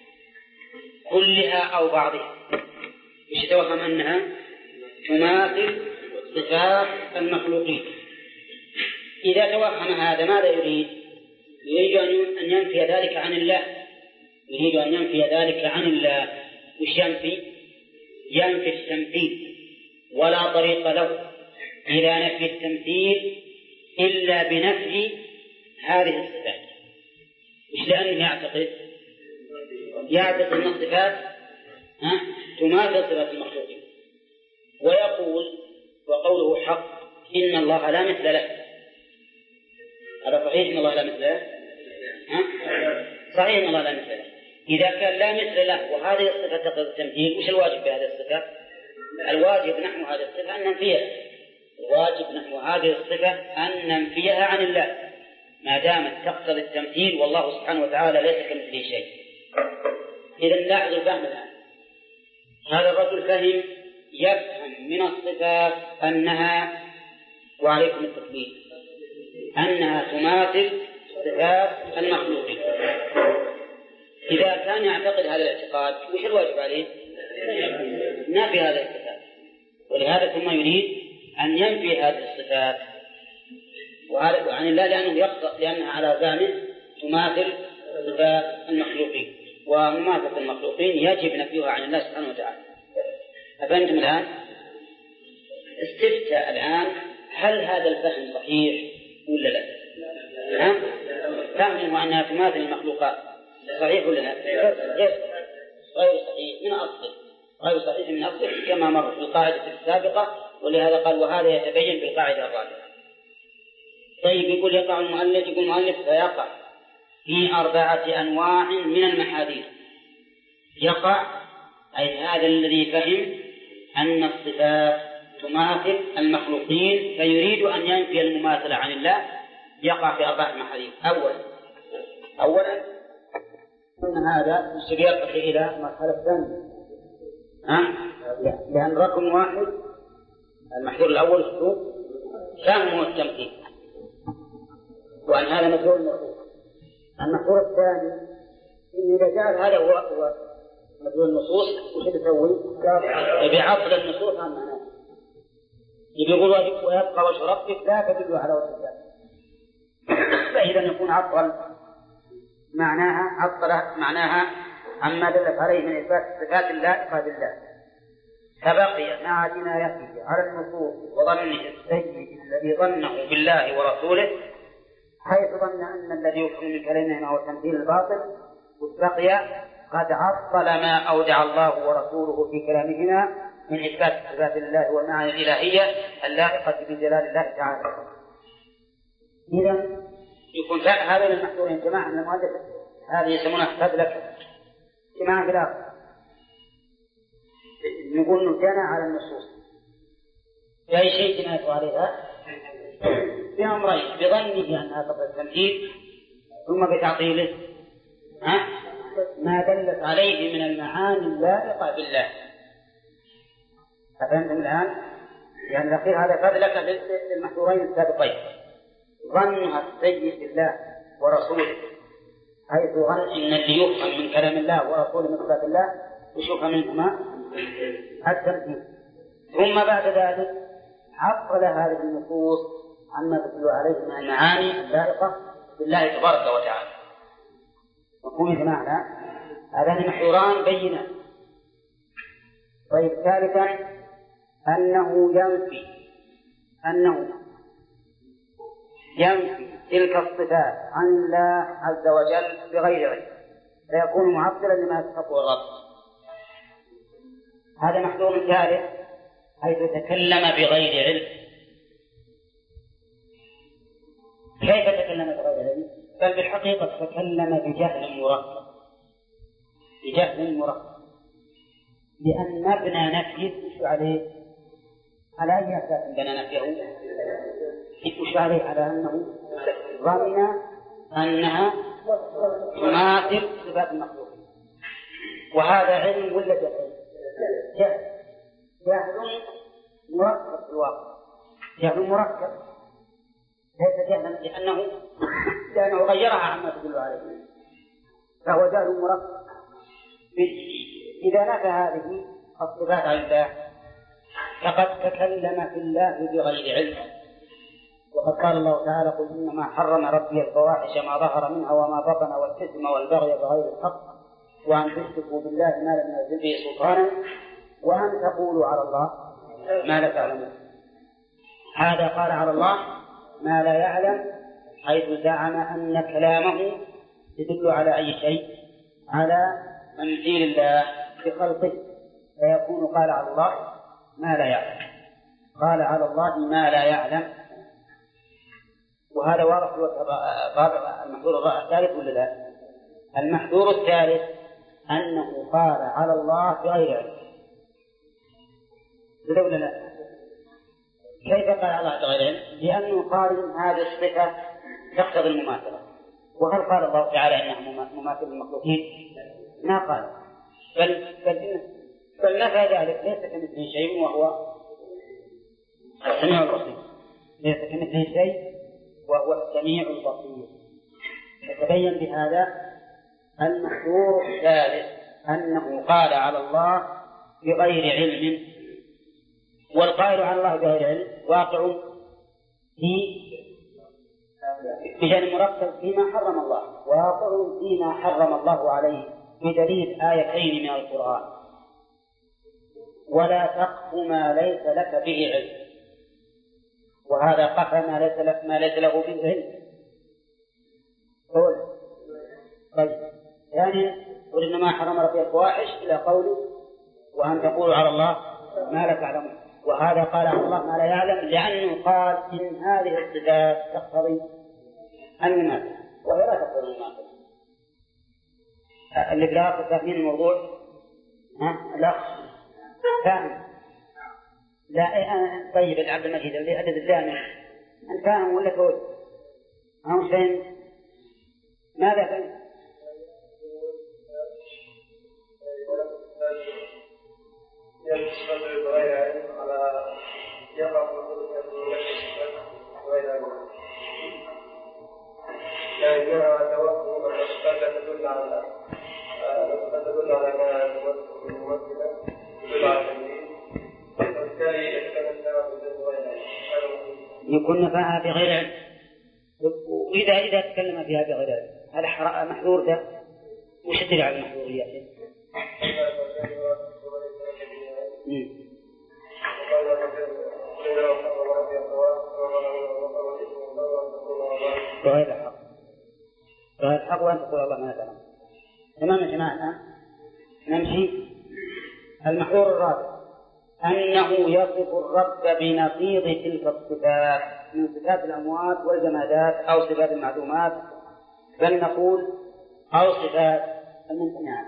كلها أو بعضها، مش يتوهم أنها تماثل صفات المخلوقين. إذا توهم هذا ماذا يريد؟ يريد أن ينفي ذلك عن الله، يريد أن ينفي ذلك عن الله. وش ينفي؟ ينفي التمثيل، ولا طريق له إلى نفي التمثيل إلا بنفي هذه الصفات. مش لأنه يعتقد يعتقد أن الصفات تماثل صفات المخلوقين، ويقول وقوله حق إن الله لا مثل له. هذا صحيح إن الله لا مثل له؟ صحيح إن الله لا مثل له. إذا كان لا مثل له وهذه الصفة تقتضي التمثيل، وش الواجب بهذه الصفة؟ الواجب نحو هذه الصفة أن ننفيها. الواجب نحو هذه الصفة أن ننفيها عن الله ما دامت تقتضي التمثيل، والله سبحانه وتعالى ليس كمثله شيء. إذا لاحظوا الفهم الآن. هذا الرجل فهم يفهم من الصفات أنها، وعليكم التكليف، أنها تماثل صفات المخلوقين. إذا كان يعتقد هذا الاعتقاد وش الواجب عليه؟ نافي هذه الصفات، ولهذا ثم يريد أن ينفي هذه الصفات وهذا عن الله لأنه يقصد لأنها على زعمه تماثل صفات المخلوقين، ومماثلة المخلوقين يجب نفيها عن الله سبحانه وتعالى. أفهمتم الآن؟ استفتى الآن هل هذا الفهم صحيح ولا لا؟ ها؟ فهموا أنها تماثل المخلوقات صحيح ولا لا؟ غير غير صحيح من أصله، غير صحيح من أصله كما مر في القاعدة السابقة، ولهذا قال وهذا يتبين بالقاعدة الرابعة. طيب يقول يقع المؤلف، يقول المؤلف فيقع في أربعة أنواع من المحاذير. يقع أي هذا الذي فهم أن الصفات تماثل المخلوقين فيريد أن ينفي المماثلة عن الله، يقع في أربعة محاذير. أولا أولا أن هذا يرتقي إلى مرحلة ثانية، ها؟ لأن رقم واحد المحذور الأول الشروط فهم والتمثيل، وأن هذا مدلول المحذور. المحذور الثاني إن إذا جعل هذا هو هو مدلول النصوص وش تسوي؟ بعطل النصوص عن معناه. يقول ويبقى وجه ربك لا تدل على وجه الله، فإذا يكون عطل معناها عطل معناها عما دلت عليه من إثبات صفات اللائقة بالله، فبقي مع جنايته على النصوص وظنه السيء الذي ظنه بالله ورسوله، حيث ظن أن الذي يفهم من كلامه هو تمثيل الباطل، بقي قد عطل ما أودع الله ورسوله في كلامهما من إثبات صفات الله والمعاني الإلهية اللائقة بجلال الله تعالى. إذن يكون هذا المحذورين جماعة من المؤلف هذه يسمونها فذلك جماعة في الآخر، نقول نجانا على النصوص بأي شيء جناته عليها بأمرين: بظنه أنها قبل التمثيل، ثم بتعطيله ها ما دلت عليه من المعاني اللائقة بالله. أفهمتم الآن؟ يعني الأخير هذا فذلك للمحذورين السابقين: ظنها السيء بالله ورسوله، حيث ظن إن اللي يفهم من كلام الله ورسوله من صفات الله يشوف منهما التمثيل، ثم بعد ذلك عطل هذه النصوص عما تدل عليه من المعاني اللائقة بالله تبارك وتعالى. مفهوم يا جماعة؟ هذان محذوران بينان. طيب ثالثا أنه ينفي أنه ينفي تلك الصفات عن الله عز وجل بغير علم، فيكون معطلا لما يستحقه الرب. هذا محذور ثالث حيث تكلم بغير علم. كيف تكلم بغير علم؟ بل بالحقيقة تكلم بجهل مركب، بجهل مركب، لأن مبنى نفيه وش عليه؟ على أي أساس بنى نفيه؟ وش عليه؟ على أنه ظن أنها تماثل صفات المخلوقين، وهذا علم ولا جهل؟ جهل، جهل مركب في الواقع، جهل مركب، ليس جهلا لأنه لأنه غيرها عما تدل عليه، فهو جهل مركب. إذا نفى هذه الصفات عن الله فقد تكلم في الله بغير علم. وقد قال الله تعالى: قل إنما حرم ربي الفواحش ما ظهر منها وما بطن والإثم والبغي بغير الحق وأن تشركوا بالله ما لم ينزل به سلطانا وأن تقولوا على الله ما لا تعلمون. هذا قال على الله ما لا يعلم، حيث زعم أن كلامه يدل على أي شيء؟ على تمثيل الله بخلقه، فيكون قال على الله ما لا يعلم، قال على الله ما لا يعلم. وهذا واضح في المحذور الثالث ولا لا؟ المحذور الثالث أنه قال على الله بغير علم، ولا لا؟ كيف قال على الله بغير علم؟ لأنه قال إن هذه الصفة تقتضي المماثلة، وهل قال الله تعالى إنها مماثل المخلوقين؟ ما قال، بل بل بل نفى ذلك، ليس كمثله شيء وهو السميع البصير، ليس كمثله شيء وهو السميع البصير. يتبين بهذا المحذور الثالث أنه قال على الله بغير علم، والقائل على الله بغير علم واقع في بجانب مرتب فيما حرم الله، واقع فيما حرم الله عليه بدليل آيتين من القرآن: ولا تقف ما ليس لك به علم، وهذا قف ما ليس لك ما ليس له به علم. قول طيب يعني قل إنما حرم ربي الفواحش إلى قوله وأن تقولوا على الله ما لا تعلمون، وهذا قال على الله ما لا يعلم لأنه قال إن هذه الصفات تقتضي المماثلة وهي لا تقتضي المماثلة. اللي بلا فاهمين الموضوع؟ ها الأخ فاهم؟ لا أنا طيب عبد المجيد اللي أدد الجامع أنت فاهم ولا تقول؟ ها مش فاهم؟ ماذا فاهم؟ يكون نفاها بغير علم، وإذا إذا تكلم فيها بغير علم هذا محظور ده، وش الدليل على المحظوريات؟ بغير الحق، بغير الحق وأن تقول الله ما تعلم. تمام يا جماعة. نمشي. المحظور الرابع أنه يصف الرب بنقيض تلك الصفات من صفات الأموات والجمادات أو صفات المعدومات، بل نقول أو صفات الممتنعات،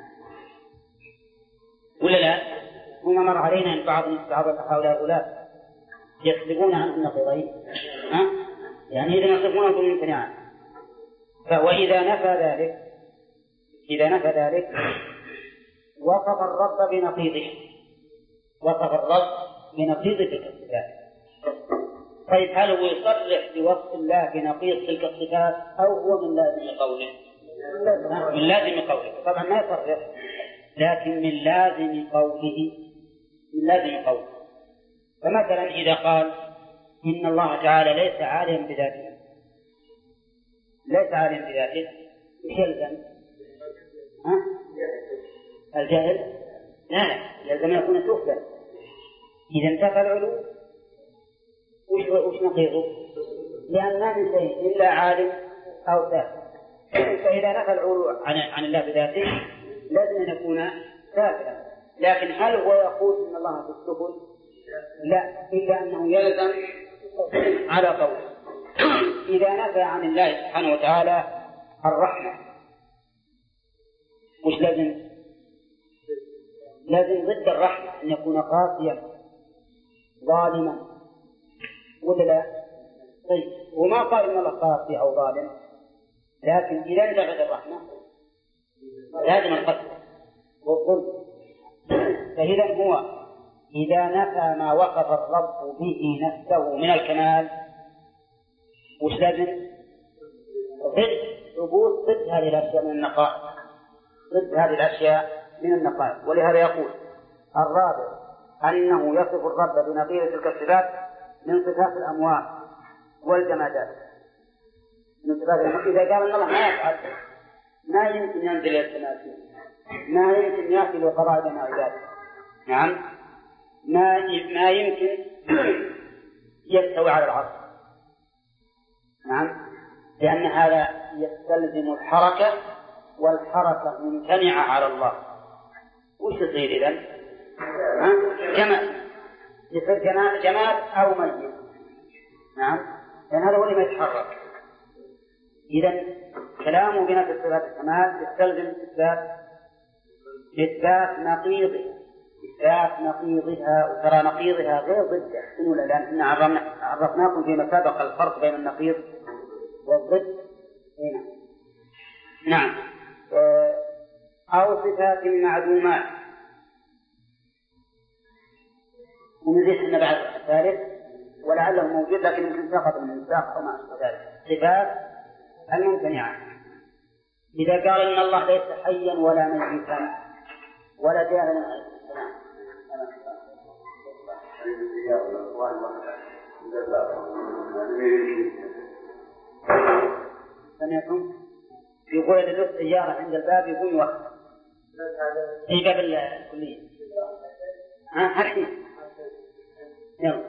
ولا لا؟ هما مر علينا أن بعض الصحابة هؤلاء يسلبون عن النقيضين، ها؟ يعني إذا يصفونه بالممتنعات، وإذا نفى ذلك إذا نفى ذلك وصف الرب بنقيضه، وصف الرب بنقيض تلك الصفات. طيب هل هو يصرح بوصف الله بنقيض تلك الصفات أو هو من لازم قوله؟ من لازم قوله طبعا ما يصرح، لكن من لازم قوله من لازم قوله. فمثلا إذا قال إن الله تعالى ليس عالما بذاته، ليس عالما بذاته إيش يلزم؟ ها؟ الجهل؟ لا، يلزم يكون تخبر. إذا انتفى العلو وش وش نقيضه؟ لأن ما من شيء إلا عالم أو سافل، فإذا نفى العلو عن عن الله بذاته لازم أن يكون سافلا. لكن هل هو يقول إن الله في السفل؟ لا، إلا أنه يلزم على قول. إذا نفى عن الله سبحانه وتعالى الرحمة وش لازم؟ لازم ضد الرحمة أن يكون قاسيا ظالما، ولا لا؟ طيب وما قال إن الله قاسي أو ظالم، لكن إذا انتفت الرحمة لازم القتل والظلم. فإذا هو إذا نفى ما وصف الرب به نفسه من الكمال وش لازم؟ ضد ثبوت ضد هذه الأشياء من النقائص، ضد هذه الأشياء من النقائص. ولهذا يقول الرابع أنه يصف الرب بنقيض تلك الصفات من صفات الأموات والجمادات. من صفات الأموات إذا قال إن الله ما يفعل، ما يمكن ينزل إلى السماء، ما يمكن يأتي لقضاء بين عباده، نعم، ما ما يمكن يستوي على العرش، نعم، لأن هذا يستلزم الحركة، والحركة ممتنعة على الله. وش يصير إذن؟ جماد، يصير جماد أو ميت، نعم، لأن هذا هو اللي ما يتحرك. إذن كلامه بنفس صفات الكمال يستلزم إثبات إثبات نقيضه، إثبات نقيضها، وترى نقيضها غير ضده، إنه لأن عرفناكم فيما سبق الفرق بين النقيض والضد. هنا نعم. أو صفات معدومات، ونزيد بعد الثالث ولعله موجود لكن يمكن سقط من المساق أو ما أشبه ذلك. صفات الممتنعة، إذا قال إن الله ليس حيا ولا ميتا ولا جاهلا سمعتم يقول إذا له سيارة عند الباب يقول يوخر أي باب الكلية. ها حكي يلا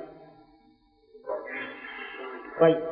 طيب.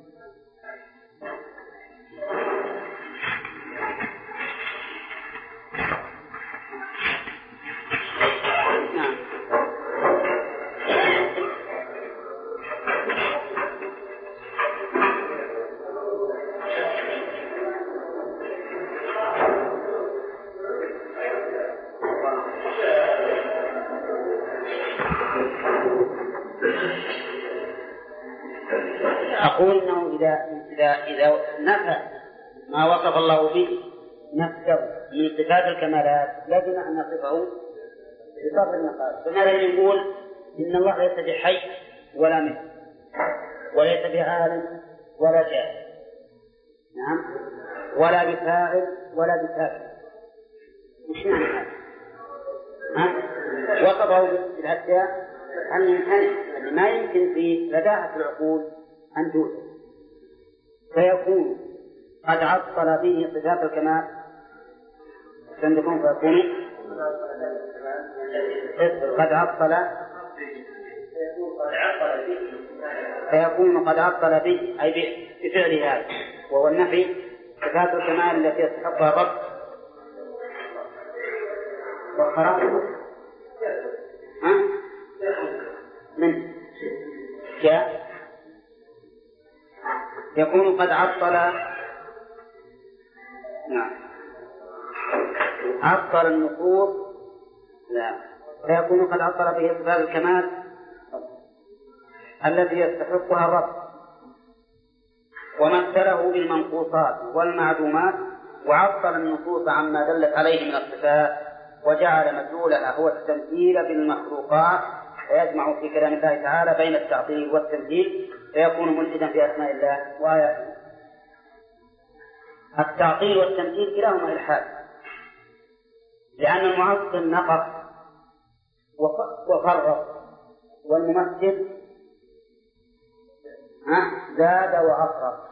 أقول إنه إذا إذا إذا نفى ما وصف الله به نفسه من صفات الكمالات لازم أن نصفه بصفات النقائص. فماذا نقول إن الله ليس بحي ولا مثل وليس بعالم ولا جاهل، نعم، ولا بفاعل ولا بكافر. مش معنى هذا؟ ها؟ وصفه بالأشياء الممتنع اللي ما يمكن في بداهة العقول أن توجد، فيكون قد عطل به صفات الكمال عندكم فيكون قد عطل فيكون قد عطل به أي بفعل هذا وهو النفي صفات الكمال التي يستحقها الرب والخراب. ها؟ من جاء يكون قد عطل نعم عطل النصوص لا فيكون قد عطل به صفات الكمال التي يستحقها الرب ومثله بالمنقوصات والمعدومات وعطل النصوص عما دلت عليه من الصفات وجعل مدلولها هو التمثيل بالمخلوقات فيجمع في كلام الله تعالى بين التعطيل والتمثيل فيكون ملحدا في أسماء الله وآياته. التعطيل والتمثيل كلاهما إلحاد لأن المعطل نقص وفرق والممثل زاد وأفرق.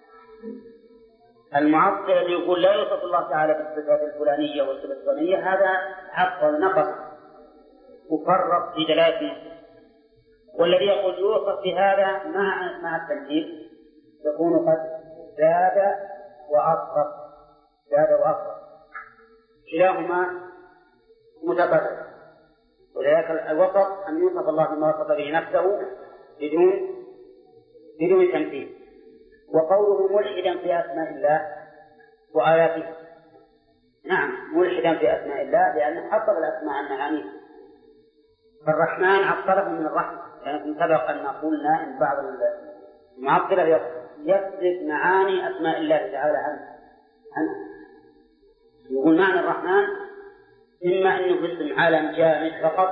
المعطل اللي يقول لا يوصف الله تعالى بالصفات الفلانية والصفات الفلانية هذا عطل نقص وفرق في دلالته، والذي يقول يوصف بهذا مع مع التمثيل يكون قد زاد وأفرق زاد وأفرق كلاهما متبادل. ولذلك الوسط أن يوصف الله بما وصف به نفسه بدون بدون تمثيل. وقوله ملحدا في أسماء الله وآياته نعم ملحدا في أسماء الله لأنه حصل الأسماء عن معانيه. فالرحمن عطله من الرحمة يعني سبق أن قلنا إن بعض المعطلة يفسد معاني أسماء الله تعالى عنه عنه يقول معنى الرحمن إما أنه اسم عالم جامد فقط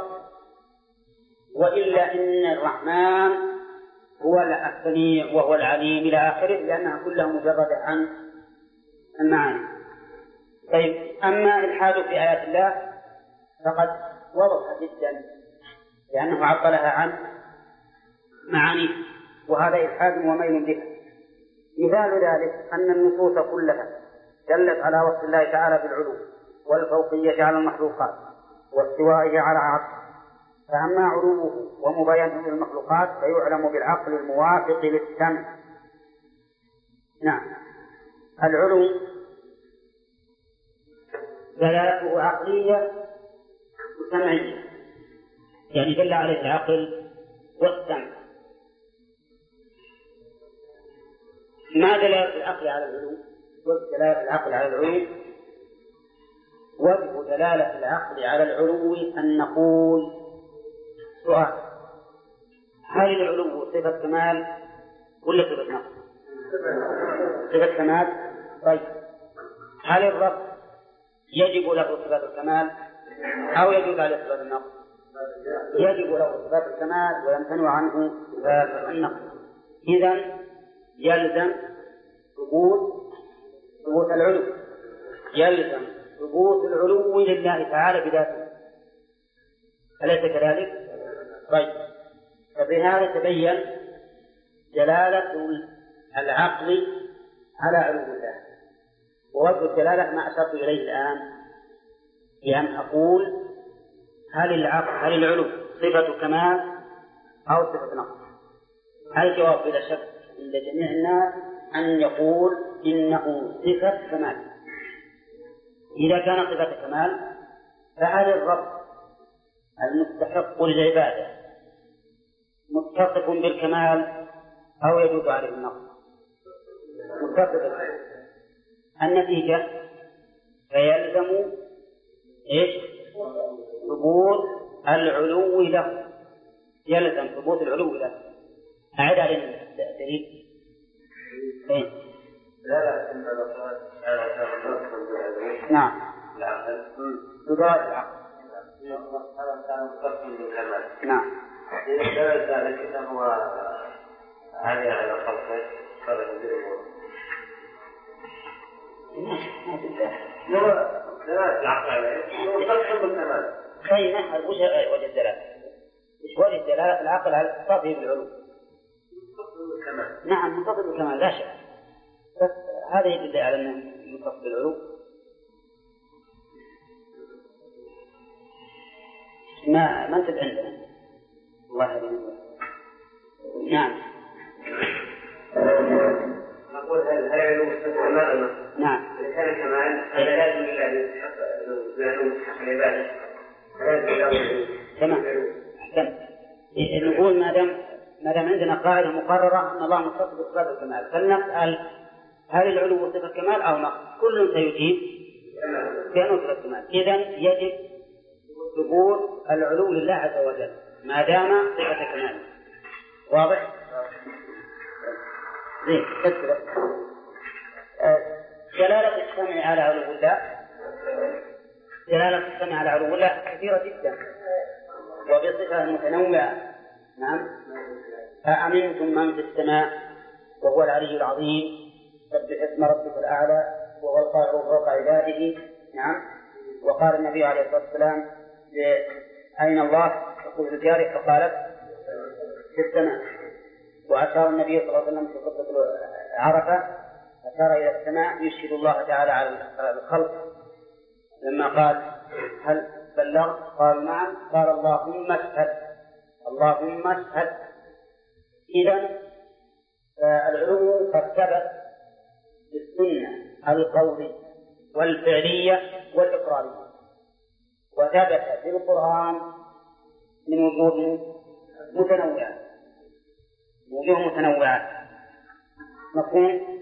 وإلا إن الرحمن هو السميع وهو العليم إلى آخره لأنها كلها مجردة عن المعاني. طيب أما الحاد في آيات الله فقد وضح جدا لأنه عطلها عن معانيه وهذا إلحاد وميل بها. مثال ذلك أن النصوص كلها دلت على وصف الله تعالى بالعلو والفوقية على المخلوقات واستوائه على عرشه، فأما علوه ومباينته للمخلوقات فيعلم بالعقل الموافق للسمع. نعم العلو دلالته عقلية وسمعية يعني دل عليه العقل والسمع. ما دلالة العقل على العلو ودلالة العقل على العلو؟ وجه دلالة العقل على العلو أن نقول سؤال هل العلو صفة كمال ولا صفة نقص؟ صفة كمال. طيب هل الرب يجب له صفات الكمال أو يجب عليه صفات النقص؟ يجب له صفات الكمال ويمتنع عنه صفات النقص. إذن يلزم ثبوت ثبوت العلو يلزم ثبوت العلو لله تعالى بذاته أليس كذلك؟ طيب، فبهذا تبين دلالة العقل على علو الله. ووجه الدلالة ما أشرت إليه الآن، بأن أقول هل العقل هل العلو صفة كمال أو صفة نقص؟ الجواب بلا شك عند جميع الناس أن يقول إنه صفة كمال. إذا كان صفة كمال فهل الرب المستحق للعبادة متصف بالكمال أو يجوز عليه النقص؟ متصف بالكمال. النتيجة فيلزم إيش؟ ثبوت العلو له، يلزم ثبوت العلو له. أعد علينا الدليل. إيه؟ لا لا نعم. العقل بداية العقل. هذا كان متصف بالكمال. نعم. إذا ذلك إذا هو عالي على خلقه صار يديره. ما هو دلالة العقل عليه متصف بالكمال. خينا وش وجه الدلالة؟ إيش وجه الدلالة؟ العقل على اتصافه بالعلو. نعم متصف بالكمال لا شك، بس هذا يدل على أنه متصف بالعلو. ما ما انتبه عندنا الله يهدينا. نعم. نقول هل هل العلو صفة كمال؟ نعم. إذا كان كمال هذا لازم لازم يستحق العبادة. تمام. أحسنت. نقول ما دام ما دام عندنا قاعدة مقررة أن الله متصف بصفات الكمال، فلنسأل هل العلو صفة كمال أو نقص؟ كل سيجيب بأنه صفة كمال. إذن يجب ثبوت العلو لله عز وجل ما دام صفة كمال. واضح؟ زين. كذا دلالة السمع على علو الله، دلالة السمع على علو الله كثيرة جدا وبصفة متنوعة. نعم. أأمنتم من في السماء وهو العلي العظيم سبح اسم ربك الأعلى وهو القاهر فوق عباده. نعم. وقال النبي عليه الصلاة والسلام أين الله؟ يقول الجاري فقالت في السماء. وأشار النبي صلى الله عليه وسلم في خطبة عرفة أشار إلى السماء يشهد الله تعالى على الخلق لما قال هل بلغت؟ قال نعم. قال اللهم اشهد اللهم اشهد. إذن العلو قد ثبت بالسنة القولية والفعلية والإقرارية، وثبت في القرآن من وجوه متنوعة وجوه متنوعة. مفهوم؟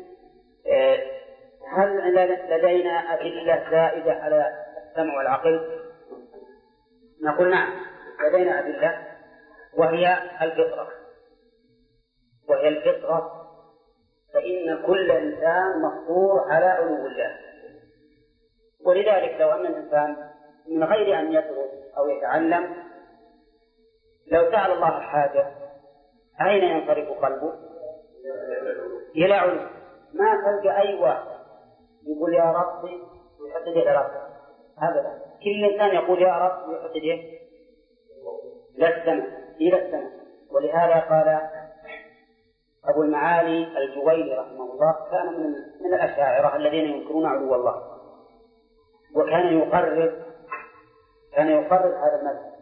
هل لدينا أدلة زائدة على السمع والعقل؟ نقول نعم لدينا أدلة، وهي الفطرة وهي الفطرة فإن كل إنسان مفطور على علو الله. ولذلك لو أن الإنسان من غير أن يدرس أو يتعلم لو سأل الله الحاجة أين ينصرف قلبه؟ إلى علو. ما تلقى أي واحد يقول يا ربي ويحط يده على ربه أبدا. كل إنسان يقول يا رب ويحط يده إلى السماء إلى السماء. ولهذا قال أبو المعالي الجويني رحمه الله كان من من الأشاعرة الذين ينكرون علو الله، وكان يقرر كان يقرر هذا المذهب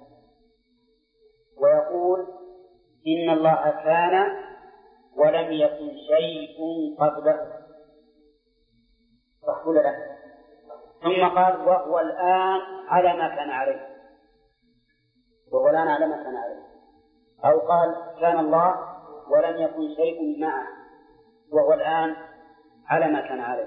ويقول إن الله كان ولم يكن شيء قبله. فقل له ثم قال وهو الآن على ما كان عليه وهو الآن على ما كان عليه. أو قال كان الله ولم يكن شيء معه وهو الآن على ما كان عليه.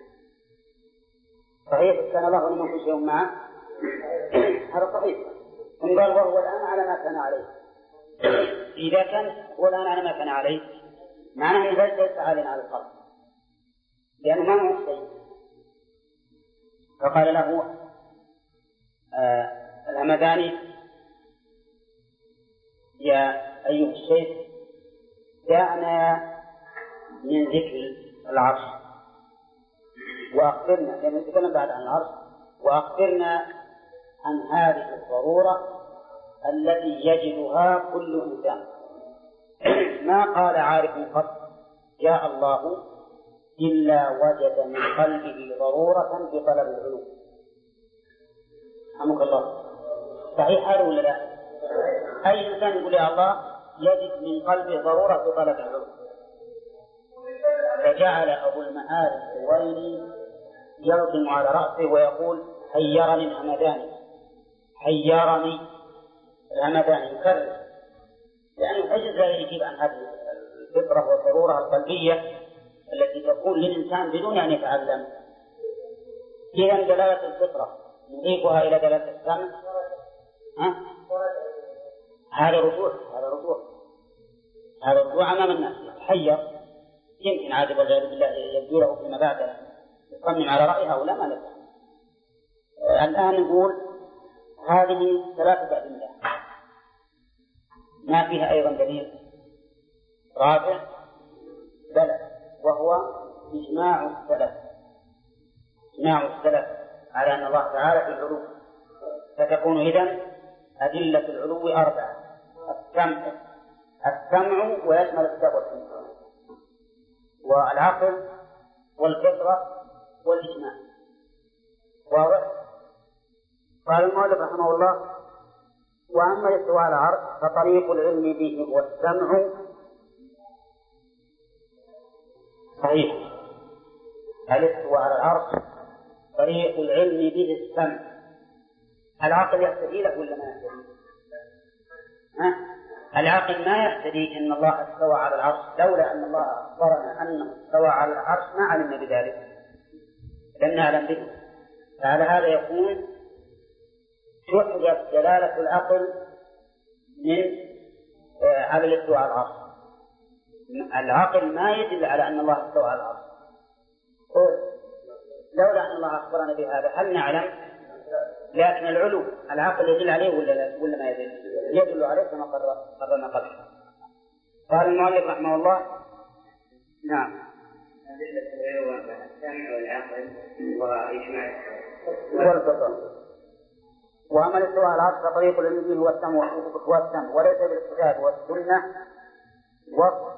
صحيح كان الله ولم يكن شيء معه هذا صحيح. ثم قال وهو الآن على ما كان عليه. إذا كان هو الآن على ما كان عليه معناه أنه ليس عالٍ على الأرض لأنه ما هو شيء. فقال له آه الهمداني يا أيها الشيخ دعنا من ذكر العرش وأخبرنا لأنه نتكلم بعد عن العرش وأخبرنا عن هذه الضرورة التي يجدها كل إنسان. ما قال عارف قط جاء الله إلا وجد من قلبه ضرورة في طلب العلوم. رحمك الله، صحيح هذا ولا لا؟ أي إنسان يقول يا الله يجد من قلبه ضرورة في طلب العلوم. فجعل أبو المعارف الويلي يرقم على رأسه ويقول حيرني الهمداني، حيرني الهمداني، يكرر، لأنه عجز لا يجيب عن هذه الفطرة والضرورة القلبية التي تكون للإنسان بدون أن يتعلم. إذا دلالة الفطرة نضيفها إلى دلالة السمع، ها؟ هذا رجوع، هذا رجوع، هذا رجوع أمام الناس. تحير يمكن عاد والعياذ بالله يبدو له فيما بعد يصمم على رأي هؤلاء، ما نفهم. الآن نقول هذه ثلاثة أدلة ما فيها أيضا دليل رابع بلى، وهو إجماع السلف، إجماع السلف على أن الله تعالى في العلو. فتكون إذن أدلة العلو أربعة: السمع السمع ويشمل الكتاب والسنة والعقل والفطرة والإجماع. واضح؟ قال المؤلف رحمه الله: وأما الاستواء على العرش فطريق العلم به هو السمع. صحيح، الاستواء على العرش طريق العلم به السمع. العقل يهتدي له ولا ما يهتدي؟ ها؟ العقل ما يهتدي ان الله استوى على العرش، لولا ان الله اخبرنا انه استوى على العرش ما علمنا بذلك، لم نعلم به. فعلى هذا يكون تحدث دلالة العقل من على الاستواء على العرش. العقل ما يدل على أن الله استوى على العرش. لولا أن الله أخبرنا بهذا هل نعلم؟ لكن العلو العقل يدل عليه ولا ولا ما يدل؟ يدل عليه كما قررنا قبل. قال المؤلف رحمه الله: نعم. السمع والعقل وإجماع والفطرة. وأما الاستواء على العرش فطريق العلم به هو السمع والسمع، وليس بالكتاب والسنة وصف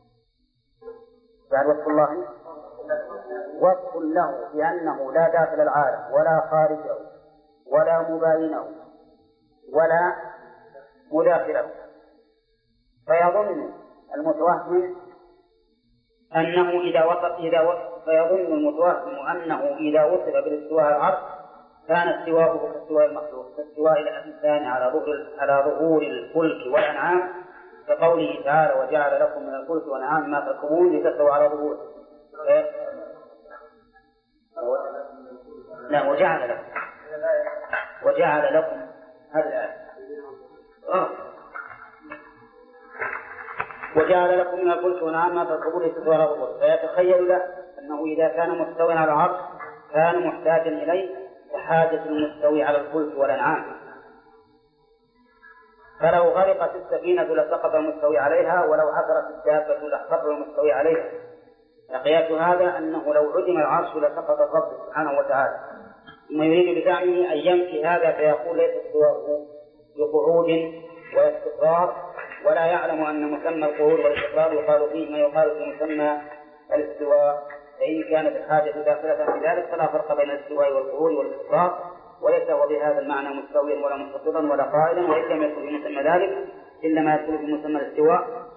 بعد وصف الله وصف له بأنه لا داخل العالم ولا خارجه ولا مباينه ولا مداخله. فيظن المتوهم أنه إذا وصف إذا وصف فيظن المتوهم أنه إذا وصف بالاستواء على العرش كان استواؤه كاستواء المخلوق، كاستواء الإنسان على ظهور على ظهور الفلك والأنعام، كقوله تعالى: وجعل لكم من الفلك والأنعام ما تركبون لتستووا على ظهوره. لا، وجعل لكم وجعل لكم هذا الآية آه. وجعل لكم من الفلك والأنعام ما تركبون لتستووا على ظهوره. فيتخيل له أنه إذا كان مستوى على العرش كان محتاجا إليه كحاجة المستوي على الفلك والأنعام. فلو غرقت السفينة لسقط المستوي عليها، ولو عثرت الدابة لاحتفر المستوي عليها. فقياس هذا أنه لو عدم العرش لسقط الرب سبحانه وتعالى. ثم يريد بزعمه أن يمشي هذا فيقول ليس استواؤه بقعود واستقرار، ولا يعلم أن مسمى القعود والاستقرار يقال فيه ما يقال في مسمى الاستواء، فإن كانت الحاجة داخلة في ذلك فلا فرق بين الاستواء والقعود والاستقرار، وليس هو بهذا المعنى مستويا ولا مستقرا ولا قائلا، وإن لم يدخل في مسمى ذلك إلا ما يدخل في مسمى الاستواء.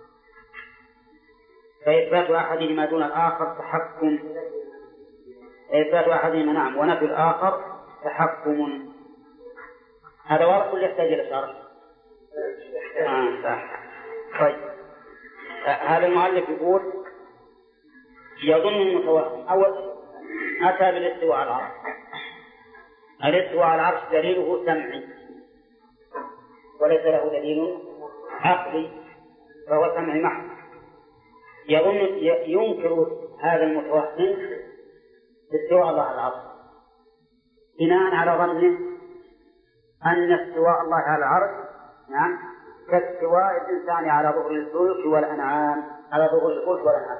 فإثبات أحدهما دون الآخر تحكم إثبات أحدهما نعم ونفي الآخر تحكم. هذا واضح ولا يحتاج إلى شرح؟ آه صح. طيب هذا المؤلف يقول: يظن المتوهم أول أتى بالاستواء على العرش. الاستواء على العرش دليله سمعي وليس له دليل عقلي، فهو سمعي محض. يظن ينكر هذا المتوهم استواء الله على العرش بناء على ظنه أن استواء الله على العرش نعم كاستواء الإنسان على ظهر الفلك والأنعام على ظهر الفلك والأنعام،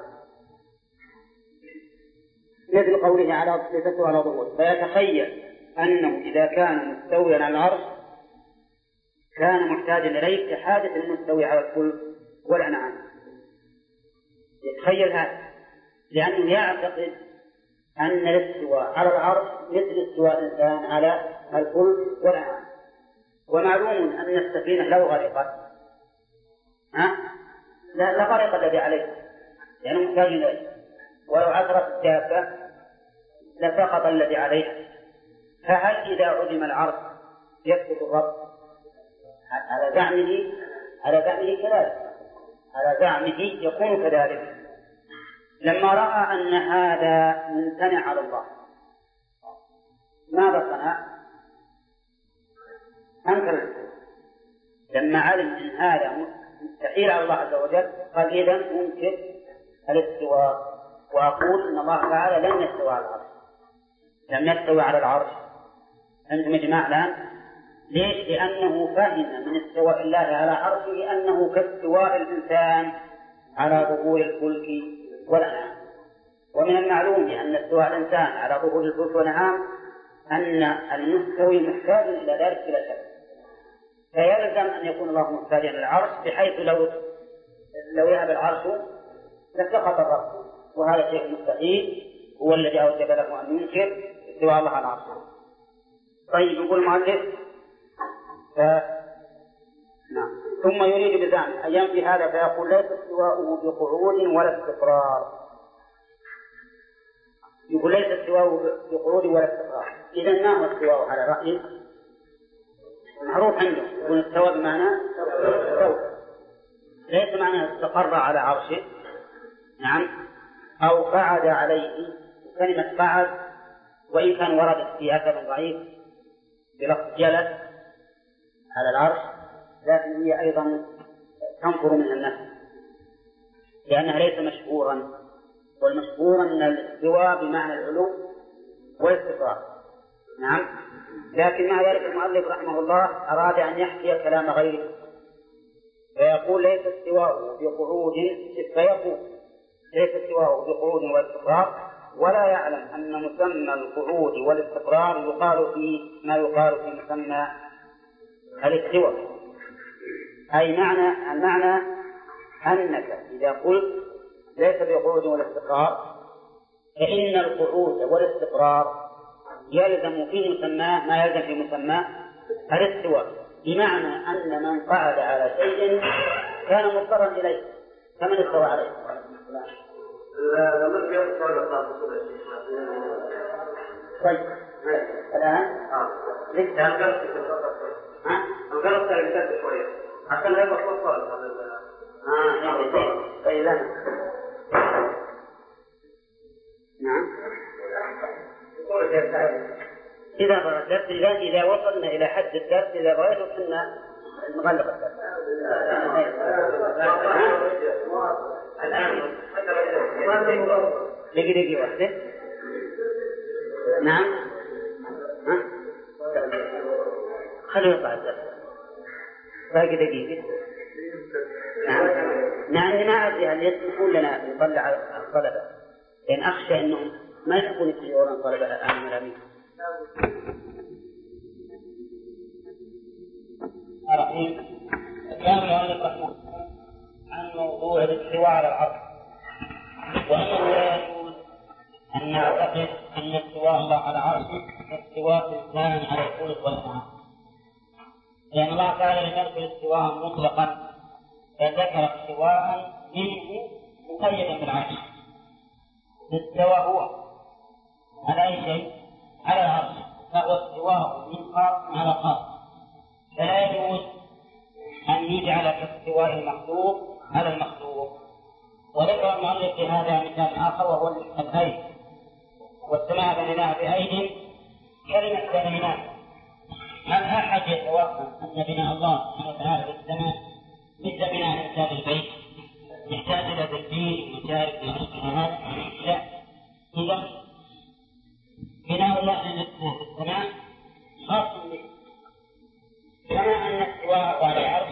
مثل قوله على لتستوى على ظهور. فيتخيل أنه إذا كان مستويا على العرش كان محتاجا إليه كحاجة المستوي على الفلك والأنعام. يتخيل هذا، لأنه يعتقد أن الاستواء على العرش مثل استواء الإنسان على الفلك والأنعام. ومعلوم أن السفينة لو غرقت ها لا غرق الذي عليه لأنه محتاج إليه، ولو عثرت الدابة لسقط الذي عليها. فهل إذا عدم العرش يسقط الرب؟ على زعمه على زعمه كذلك، على زعمه يكون كذلك. لما رأى أن هذا ممتنع على الله ماذا صنع؟ أنكر. لما علم أن هذا مستحيل على الله عز وجل قال إذن ممكن الاستواء، وأقول أن الله تعالى لم يستوى على العرش، لم يستوى على العرش. أنتم يا جماعة الآن ليش؟ لأنه فهم من استواء الله على عرشه أنه كاستواء الإنسان على ظهور الفلك والأنعام. ومن المعلوم أن استواء الإنسان على ظهور الفلك والأنعام أن المستوي محتاج إلى ذلك بلا شك، فيلزم أن يكون الله محتاجا للعرش، بحيث لو لو يهب العرش لسقط الرب، وهذا شيء مستحيل هو الذي أوجب له أن ينكر استواء الله على العرش. طيب يقول المؤلف ف... نعم. ثم يريد بزعمه أن ينفي هذا فيقول ليس استواؤه بقعود ولا استقرار. يقول ليس استواؤه بقعود ولا استقرار. إذا ما هو استواؤه على رأيه؟ معروف عنده يقول استوى بمعنى استوى، ليس معنى استقر على عرشه نعم أو قعد عليه. كلمة قعد وإن كان وردت في أثر ضعيف بلفظ جلس على العرش، لكن هي أيضا تنفر من النفس لأنها ليس مشهورا، والمشهور أن الاستواء بمعنى العلو والاستقرار نعم. لكن مع ذلك المؤلف رحمه الله أراد أن يحكي كلام غيره فيقول ليس استواءه بقعود، فيقول ليس استواءه بقعود والاستقرار، ولا يعلم أن مسمى القعود والاستقرار يقال فيه ما يقال في مسمى الاستواء. أي معنى المعنى أنك إذا قلت ليس بقعود ولا استقرار فإن القعود والاستقرار يلزم في مسماه ما يلزم في مسماه الاستواء، بمعنى أن من قعد على شيء كان مضطرا إليه فمن استوى عليه. طيب الآن لسه الغلط ترى يكتب شوية عشان لا يبقى صوت آه طيب نعم. إذا الدرس إذا إذا وصلنا إلى حد الدرس إذا رأيته كنا نغلق الدرس. الآن دقيقة دقيقة واحدة نعم ها خلوا يطلع الدرس باقي دقيقة نعم نعم. ما أدري هل يسمحون لنا نطلع على الطلبة لأن أخشى أنهم ما يحبون يطلعون الطلبة الآن من الأمين. رحيم كان المؤلف رحمه عن موضوع الاستواء على العرش، وأنه لا يجوز أن نعتقد أن استواء الله على عرشه استواء الإنسان على الفلك والأنعام، لأن الله تعالى لم يذكر استواء مطلقا بل ذكر استواء منه مقيدا بالعرش. استوى هو على أي شيء على العرش، فهو استواء من خاص على خاص، فلا يجوز أن يجعل كاستواء المخلوق على المخلوق. وذكر المؤلف في هذا مثال آخر وهو الأيد، والسماء بنيناها بأيد كلمة بنيناها. هل أحد يتوهم أن بناء الله سبحانه وتعالى في السماء مثل بناء إنسان البيت يحتاج إلى تدبير ومشارك هذا؟ لا. إذا بناء الله في السماء خاص به، كما أن استواء على العرش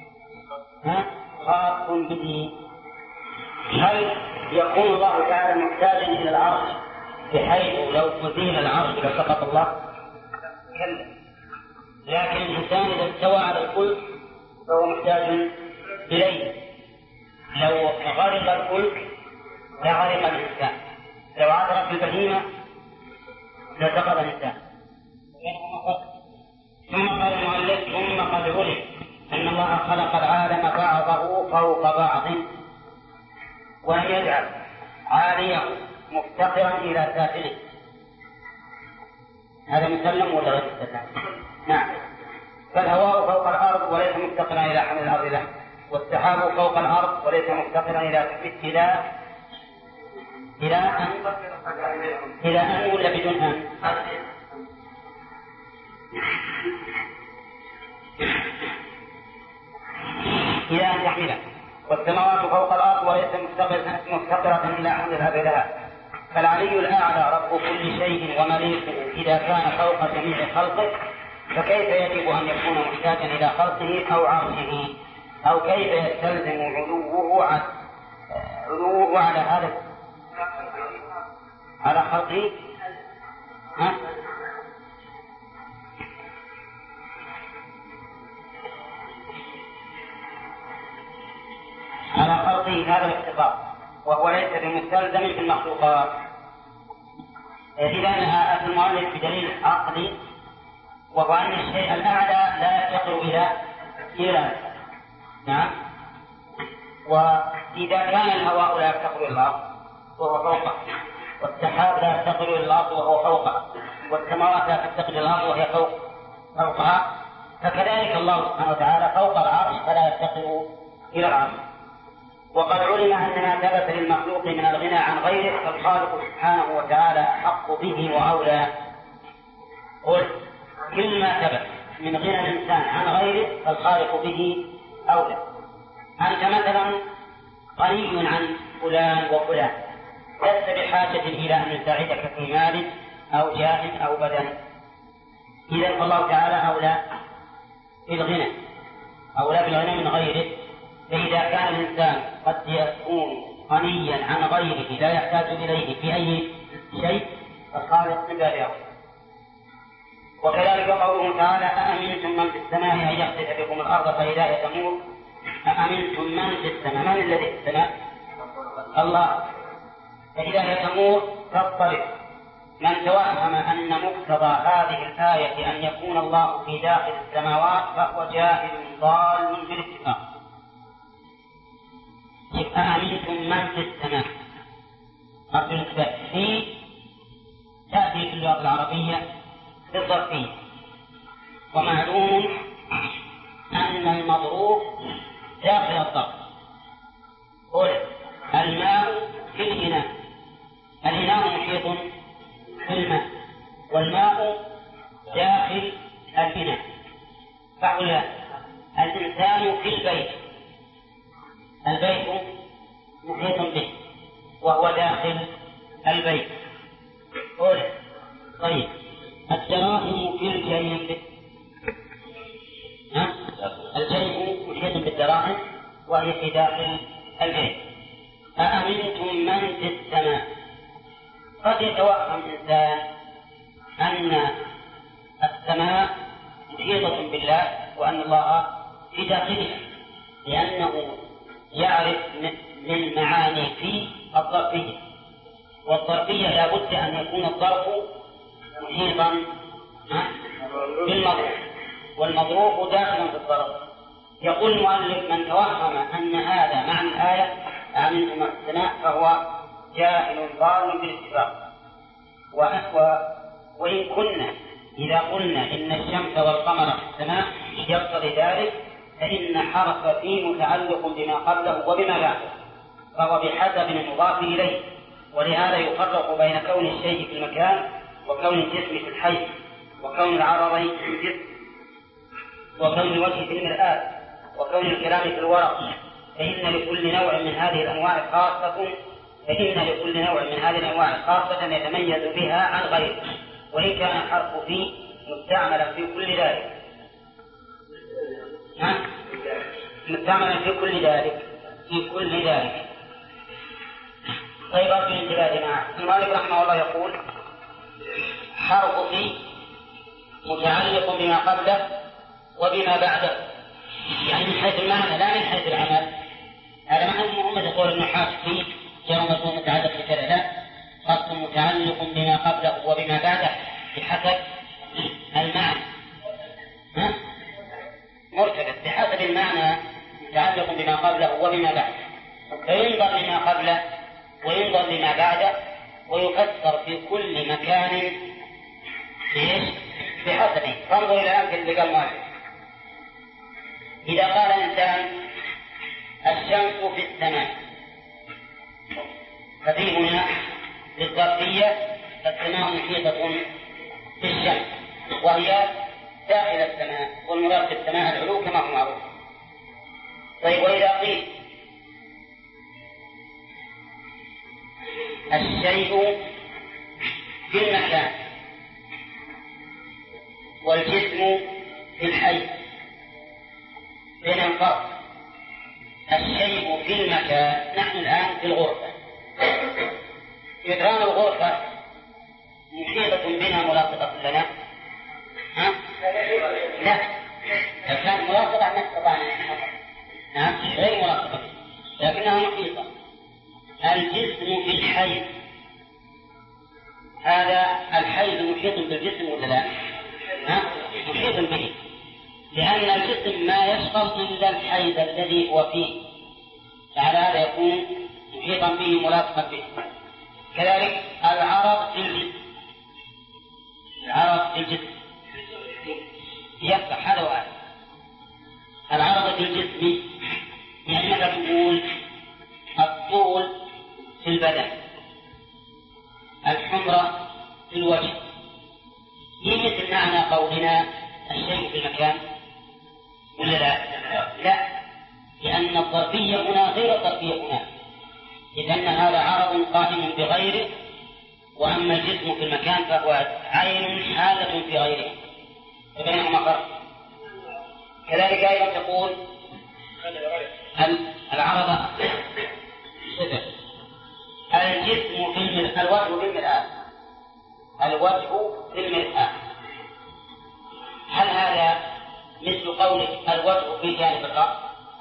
خاص به. هل يكون الله تعالى محتاجا إلى العرش بحيث لو أزيل العرش لسقط الله؟ كلا، لكن الإنسان إذا استوى على الفلك فهو محتاج إليه. لو غرق الفلك لغرق الإنسان، لو عثرت البهيمة لسقط الإنسان. ثم قال المؤلف ثم قد علم أن الله خلق العالم بعضه فوق بعض ولم يجعل عاليه مفتقرا إلى سافله. هذا مسلم ولا غير مسلم؟ نعم. فالهواء فوق الأرض وليس مفتقرا إلى حمل الأرض له، والسحاب فوق الأرض وليس مفتقرا إلى إلى إلى أن إلى أن ولا بدون أن إلى أن تحمله. والسماوات فوق الأرض وليس مفتقرة إلى حمل الأرض لها. فالعلي الأعلى رب كل شيء ومليكه إذا كان فوق جميع خلقه، فكيف يجب أن يكون محتاجا إلى خلقه أو عرشه؟ أو كيف يستلزم علوه على علوه على هذا على خلقه؟ ها؟ على خلقه هذا الاختصاص، وهو ليس بمستلزم في المخلوقات. إذا أتى المؤلف بدليل عقلي، وهو أن الشيء الأعلى لا يفتقر إلى إلى نعم. وإذا كان الهواء لا يفتقر إلى الأرض وهو فوقه، والسحاب لا يفتقر إلى الأرض وهو فوقه، والسماوات لا تفتقر إلى الأرض وهي فوق فوقها، فكذلك الله سبحانه وتعالى فوق العرش فلا يفتقر إلى العرش. وقد علم أن ما ثبت للمخلوق من الغنى عن غيره فالخالق سبحانه وتعالى أحق به وأولى. قل كل ما ثبت من غنى الإنسان عن غيره فالخالق به أولى. أنت مثلا غني عن فلان وفلان، لست بحاجة إلى أن يساعدك في مال أو جاه أو بدن، إذا فالله تعالى أولى بالغنى أولى بالغنى من غيره. فإذا كان الإنسان قد يكون غنيا عن غيره لا يحتاج إليه في أي شيء فالخالق من باب أولى. وكذلك قوله تعالى أأمنتم من في السماء أن يخسف بكم الأرض فإذا هي تمور. أأمنتم من في السماء، من الذي في السماء؟ الله. فإذا هي تمور تضطرب. من توهم أن مقتضى هذه الآية أن يكون الله في داخل السماوات فهو جاهل ضال بالاتفاق. أأمنتم من في السماء أرجو الانتباه، في تأتي في اللغة العربية بالظرفية، ومعلوم أن المضروب داخل الظرف. قل الماء في الإناء، الإناء محيط بالماء والماء داخل الإناء. فعلا الإنسان في البيت، البيت محيط به وهو داخل البيت. قل طيب الدراهم في الجيب، ها؟ الجيب محيط بالدراهم وهي في داخل البيت. أأمنتم من في السماء، قد يتوهم الإنسان أن السماء محيطة بالله وأن الله في داخلها، لأنه يعرف من معاني في الظرفية، والظرفية لا بد أن يكون الظرف محيطا بالمظروف والمظروف داخلا في الظرف. يقول المؤلف من توهم أن هذا معنى الآية أأمنتم من في السماء فهو جاهل ضال بالاتفاق. وإن كنا إذا قلنا إن الشمس والقمر في السماء يقتضي ذلك، فإن حرف فيه متعلق بما قبله وبما بعده، فهو بحسب المضاف إليه. ولهذا يفرق بين كون الشيء في المكان وكون الجسم في الحي، وكون العرضين في الجسم، وكون الوجه في المرآة، وكون الكلام في الورق. فإن لكل نوع من هذه الأنواع خاصة فإن لكل نوع من هذه الأنواع خاصة يتميز بها عن غيره، وإن كان الحرف فيه مستعملا في كل ذلك. ها؟ مستعملا في كل ذلك في كل ذلك. طيب أرجو الانتباه يا جماعة. المؤلف رحمه الله يقول حرف في متعلق بما قبله وبما بعده، يعني من حيث المعنى لا من حيث العمل. هذا معنى محمد يقول النحاة في جواب متعلق بكذا، لا، خط متعلق بما قبله وبما بعده بحسب المعنى، ها؟ مرتبط بحسب المعنى متعلق بما قبله وبما بعده، فينظر لما قبله وينظر لما بعده ويفسر في كل مكان بحسبه. فانظر إلى الأمثلة اللي قال مالك. إذا قال إنسان الشمس في السماء، ففي هنا للظرفية السماء محيطة بالشمس وهي داخل السماء، والمراد بالسماء العلو كما هو معروف. طيب وإذا قيل الشيء في المكان والجسم في الحي، بين الفرق. الشيء في المكان، نحن الآن في الغرفة، جدران الغرفة محيطة بنا ملاصقة لنا، ها؟ لا، كان ملاصقة ما استطعنا، نعم غير ملاصقة لكنها محيطة. الجسم في الحي، هذا الحي محيط بالجسم ولا لا؟ ها؟ محيط به، لأن الجسم ما يشغل إلا الحيز الذي هو فيه، فعلى هذا يكون محيطا به ملاصقا به. كذلك العرض في الجسم، العرض في الجسم يفتح هذا وهذا. العرض في الجسم يعني ماذا تقول؟ الطول في البدن، الحمرة في الوجه. يمثل معنى قولنا الشيء في المكان ولا لا؟ لا، لأن الظرفية هنا غير الظرفية هنا، إذن هذا عرض قائم بغيره، وأما الجسم في المكان فهو عين حالة في غيره، فبينهما فرق. كذلك أيضا تقول العرض صفر، الجسم في المرآة، الوجه في المرآة، الوجه في المرآة. هل هذا مثل قولك الوجه في جانب الرأس؟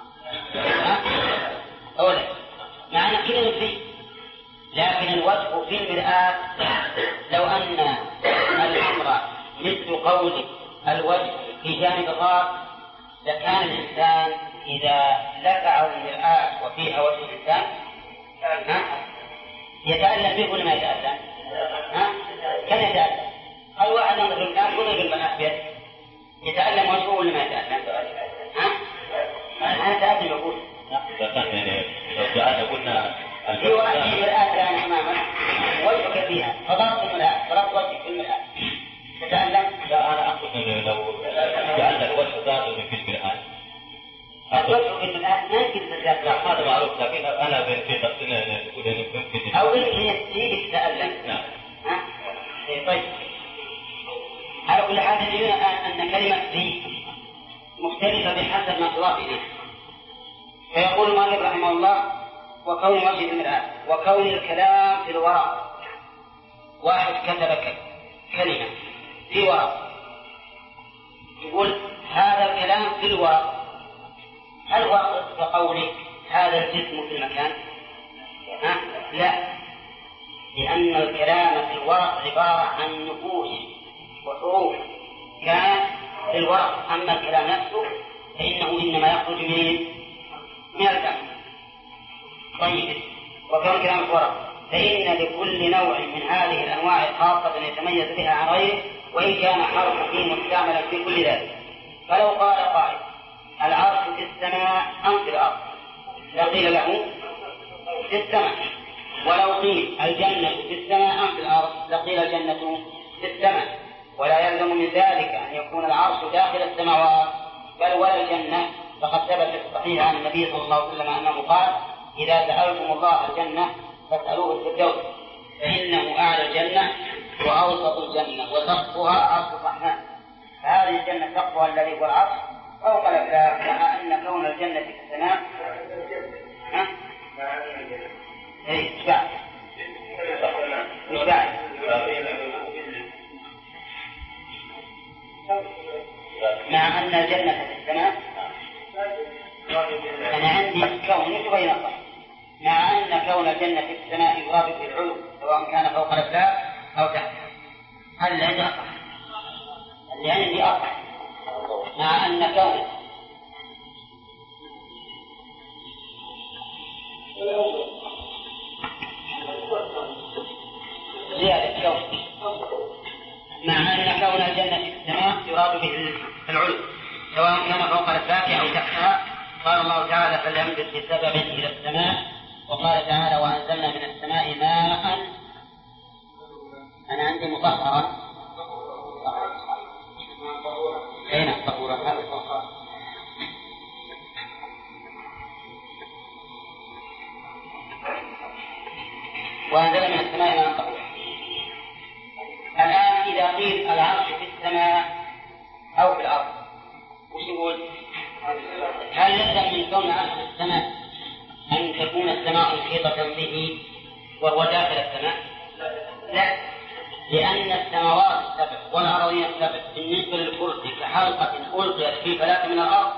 أولا معنى كلا نفسي، لكن الوجه في المرآة لو أن الأمر مثل قولك الوجه في جانب الرأس لكان الإنسان إذا لفعه المرآة وفيها وجه الإنسان يتألم به ولا ما يتألم؟ كان يتألم. أي واحد ينظر الإنسان ولا بالمناخ بيده يتألم وجهه ولا ما يتألم؟ ها؟ أنا أتألم يقول. إذا كان يعني لو جاءنا قلنا في واحد في المرآة الآن أمامك وجهك فيها، فضربت المرآة، ضربت وجهك في المرآة، تتألم؟ لا، أنا أقصد لو جعلنا الوجه ذاته في المرآة. الوجه في المرآة ما يمكن تتألم. لا، هذا معروف، لكن أنا في قصدنا نقول أن يمكن. أو يمكن يستيقظ تتألم. نعم. ها؟ طيب. على كل حال تجدون أن كلمة في مختلفة بحسب ما تضاف إليه. فيقول المؤلف رحمه الله: وكون وجه المرآة وكون الكلام في الورق. واحد كتب كلمة في ورق، يقول هذا الكلام في الورق، هل هو كقولك هذا الجسم في المكان؟ ها؟ لا، لأن الكلام في الورق عبارة عن نقوش وحروف كان في الورق، أما الكلام نفسه فإنه إنما يخرج من من الفم. طيب، وكون كلام في الورق فإن لكل نوع من هذه الأنواع خاصة يتميز بها عن غيره، وإن كان حرف فيه مستعملا في كل ذلك. فلو قال قائل العرش في السماء أم في الأرض لقيل له في السماء، ولو قيل الجنة في السماء أم في الأرض لقيل الجنة في السماء. ولا يلزم من ذلك أن يكون العرش داخل السماوات بل ولا الجنة، فقد ثبت في الصحيح عن النبي صلى الله عليه وسلم أنه قال: إذا سألتم الله الجنة فاسألوه الفردوس فإنه أعلى الجنة وأوسط الجنة وسقفها عرش الرحمن. فهذه الجنة سقفها الذي هو العرش فوق الأفلاك، مع أن كون الجنة في السماء ها؟ إيه بعد مش بعد مع أن الجنة به العلو سواء كان فوق الأفلاك أو تحتها. هذا اللي عندي أصح، اللي عندي أصح، مع أن كونه زيادة كون مع أن كون الجنة في السماء يراد به العلو سواء كان فوق الأفلاك أو تحتها. قال الله تعالى فليمدد بسبب إلى السماء، وقال تعالى وأنزلنا من السماء ماء. أنا عندي مطهرا أين طهورا هذا الطهر وأنزل من السماء ماء طهورا. الآن إذا قيل العرش في السماء أو في الأرض وش يقول؟ هل يلزم من كون العرش في السماء أن تكون السماء محيطة به وهو داخل السماء؟ لا، لأن السماوات السبع والأراضين السبع بالنسبة للكرسي كحلقة ألقيت في فلاة من الأرض،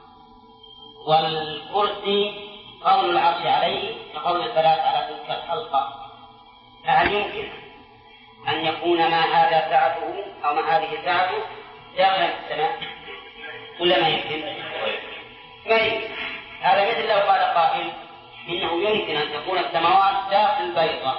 والكرسي قول العرش عليه كقول الفلاة على تلك الحلقة. فهل يمكن أن يكون ما هذا سعته أو ما هذه سعته داخل السماء ولا ما يمكن؟ ما يمكن. هذا مثل لو قال قائل إنه يمكن أن تكون السماوات داخل البيضة،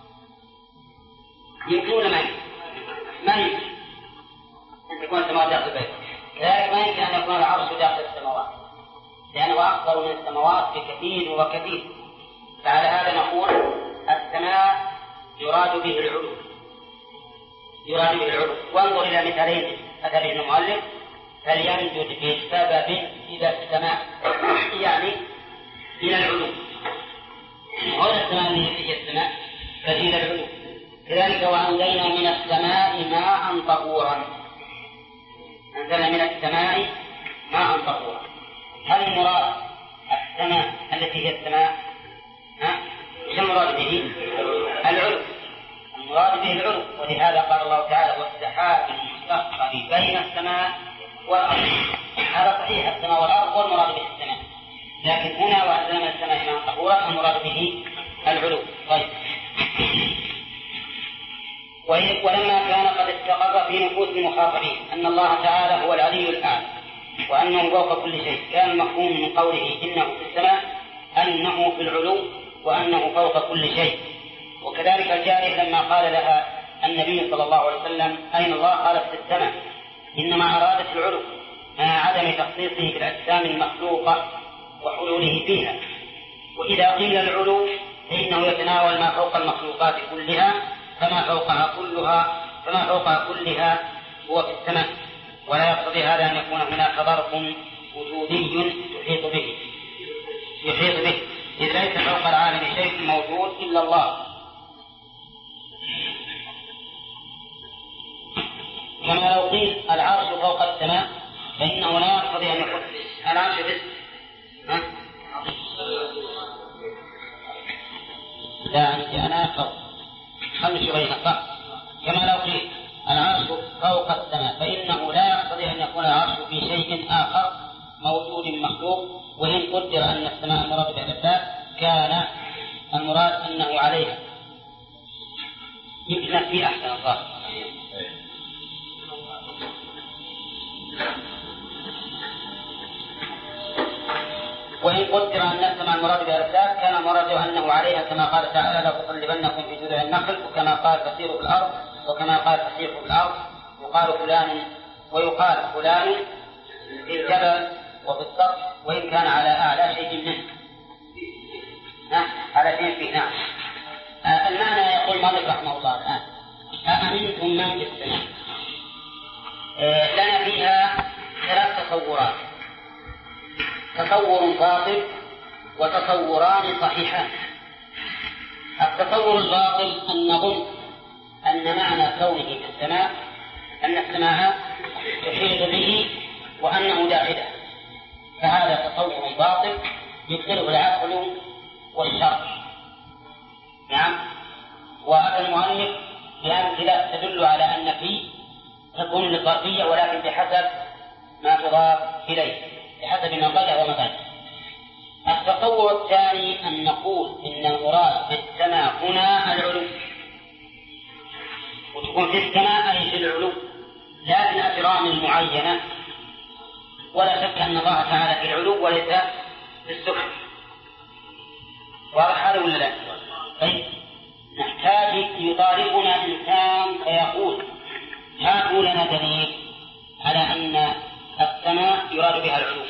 يمكن ولا ما يمكن؟ ما يمكن أن تكون السماوات داخل البيضة. لذلك ما يمكن أن يكون العرش داخل السماوات لأنه أكبر من السماوات بكثير وكثير. فعلى هذا نقول السماء يراد به العلو، يراد به العلو. وانظر إلى مثالين أتى به المؤلف فليمدد بسبب إلى السماء، يعني إلى العلو. هنا السماء هي السماء فإلى العلو. كذلك وأنزلنا من السماء ماء طهورا، أنزلنا من السماء ماء طهورا. هل المراد السماء التي هي السماء؟ ها؟ ايش المراد به؟ العلو، المراد به العلو. ولهذا قال الله تعالى والسحاب المسخر بين السماء والأرض. هذا صحيح السماء والأرض والمراد به السماء، لكن هنا وأنزلنا من السماء ماء طهورا المراد به العلو. طيب، ولما كان قد استقر في نفوس المخاطبين أن الله تعالى هو العلي الأعلى وأنه فوق كل شيء، كان المفهوم من قوله إنه في السماء أنه في العلو وأنه فوق كل شيء. وكذلك الجارية لما قال لها النبي صلى الله عليه وسلم أين الله؟ قالت في السماء، إنما أرادت العلو مع عدم تخصيصه بالأجسام المخلوقة وحلوله فيها. وإذا قيل العلو فإنه يتناول ما فوق المخلوقات كلها، فما فوقها كلها فما فوقها كلها هو في السماء. ولا يقتضي هذا أن يكون هناك ظرف وجودي يحيط به يحيط به إذ ليس فوق العالم شيء موجود إلا الله. كما لو قيل العرش فوق السماء فإنه لا يقتضي أن يكون العرش بس ها؟ لا عندي أنا فوق خمس بينك. كما لو قيل العرش فوق السماء فإنه لا يقتضي أن يكون العرش في شيء آخر موجود مخلوق. وإن قدر أن السماء مراد بالأسباب كان المراد أنه عليها. يمكن في أحسن الظاهر. وإن قدر أن السماء المراد بالأسباب كان المراد أنه عليها، كما قال تعالى لأصلبنكم في جذوع النخل، وكما قال فسيروا في الأرض، وكما قال فسيروا في الأرض. يقال فلان ويقال فلان في الجبل وفي السطح وإن كان على أعلى شيء منه على شيء فيه. نعم. آه المعنى يقول مالك رحمه الله الآن أأمنتم من في السماء. آه لنا فيها ثلاث تصورات، تصور باطل وتصوران صحيحان. التصور الباطل أن نظن أن معنى كونه في السماء أن السماء تحيط به وأنه داخله، فهذا تصور باطل يبطله العقل والشرع. نعم. وأتى المؤلف بأمثلة تدل على أن فيه تكون للظرفية ولكن بحسب ما تضاف إليه، بحسب ما قاله وما قاله. التصور الثاني أن نقول إن المراد بالسماء هنا العلو، وتكون في السماء أي في العلو لا في الأجرام معينة، ولا شك أن الله تعالى في العلو وليس في السفل. واضح هذا ولا لا؟ طيب نحتاج يطالبنا إنسان فيقول هاتوا لنا دليل على أن السماء يراد بها العلو،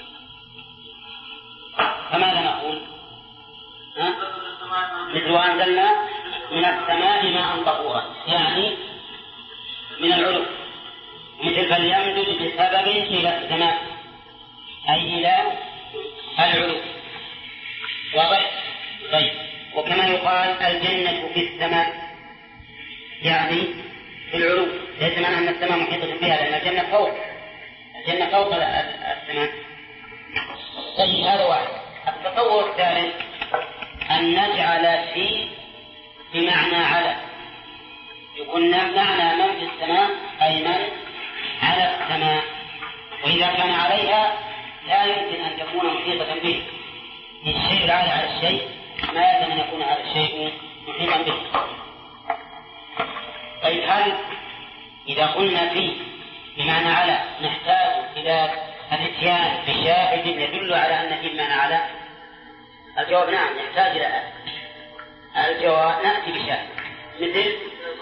فماذا نقول؟ ها؟ مثل أنزلنا من السماء ماء طهورا، يعني من العلو، مثل فليمدد بسبب إلى السماء أي إلى العلو. واضح؟ طيب وكما يقال الجنة في السماء يعني في العلو، ليس معنى أن السماء محيطة بها، لأن الجنة فوق الجنة فوق السماء. طيب هذا واحد. التصور الثالث أن نجعل في بمعنى على، يكون معنى من في السماء أي من على السماء، وإذا كان عليها لا يمكن أن تكون محيطة به، الشيء العالي على الشيء ما يلزم أن يكون هذا الشيء محيطا به. طيب هل إذا قلنا فيه بمعنى على نحتاج إلى الاتيان بشاهد يدل على أن فيه بمعنى على؟ الجواب نعم، نحتاج إلى هذا. الجواب نأتي بشاهد مثل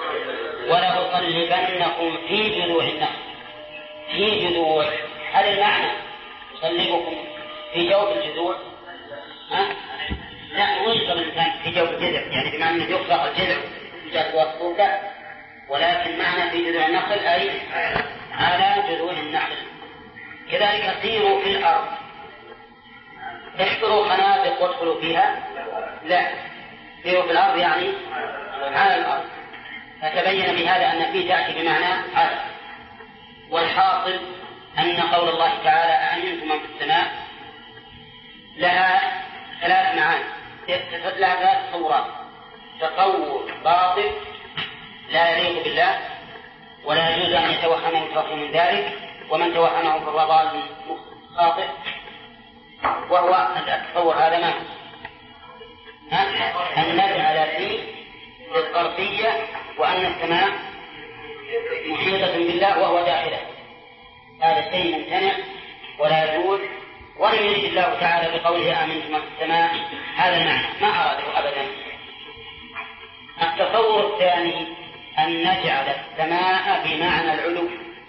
ولأصلبنكم في جذوع النخل. في جذوع، هذا المعنى يصلبكم في جوف الجذوع؟ ها؟ لا ويصل الإنسان في جوف الجذع، يعني بمعنى أنه يخلق الجذع جذع والصوفة، ولكن معنى في جذوع النخل أي على جذوع النخل. كذلك سيروا في الأرض، احفروا خنادق وادخلوا فيها، لا سيروا في الأرض يعني على الأرض، فتبين بهذا أن فيه تأتي بمعنى على. والحاصل أن قول الله تعالى أأمنتم من في السماء لها ثلاث معاني، لها ثلاث تصورات: تصور باطل لا يليق بالله ولا يجوز أن يتوهمه متوهم من ذلك، ومن توهمه فهو ضال خاطئ. وهو التصور هذا ما أن نجعل فيه الظرفية وأن السماء محيطة بالله وهو داخله، هذا شيء ممتنع ولا يجوز، ولم يرد الله تعالى بقوله آمنتم في السماء هذا المعنى، ما أراده أبدا. التصور الثاني أن نجعل السماء بمعنى العلو،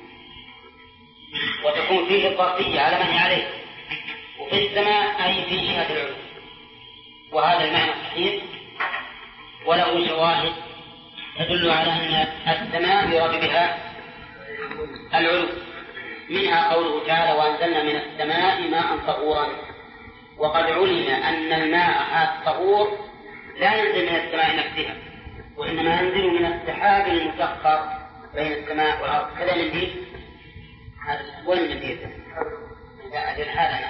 وتكون فيه الظرفية على من عليه، وفي السماء أي في جهة العلو، وهذا المعنى صحيح وله شواهد تدل على أن السماء يراد بها العلو، منها قوله تعالى وأنزلنا من السماء ماء طهورا. وقد علم أن الماء الطهور لا ينزل من السماء نفسها، وإنما ينزل من السحاب المسخر بين السماء والأرض. كذا ندير هذا وين ندير؟ إذا أجل هذا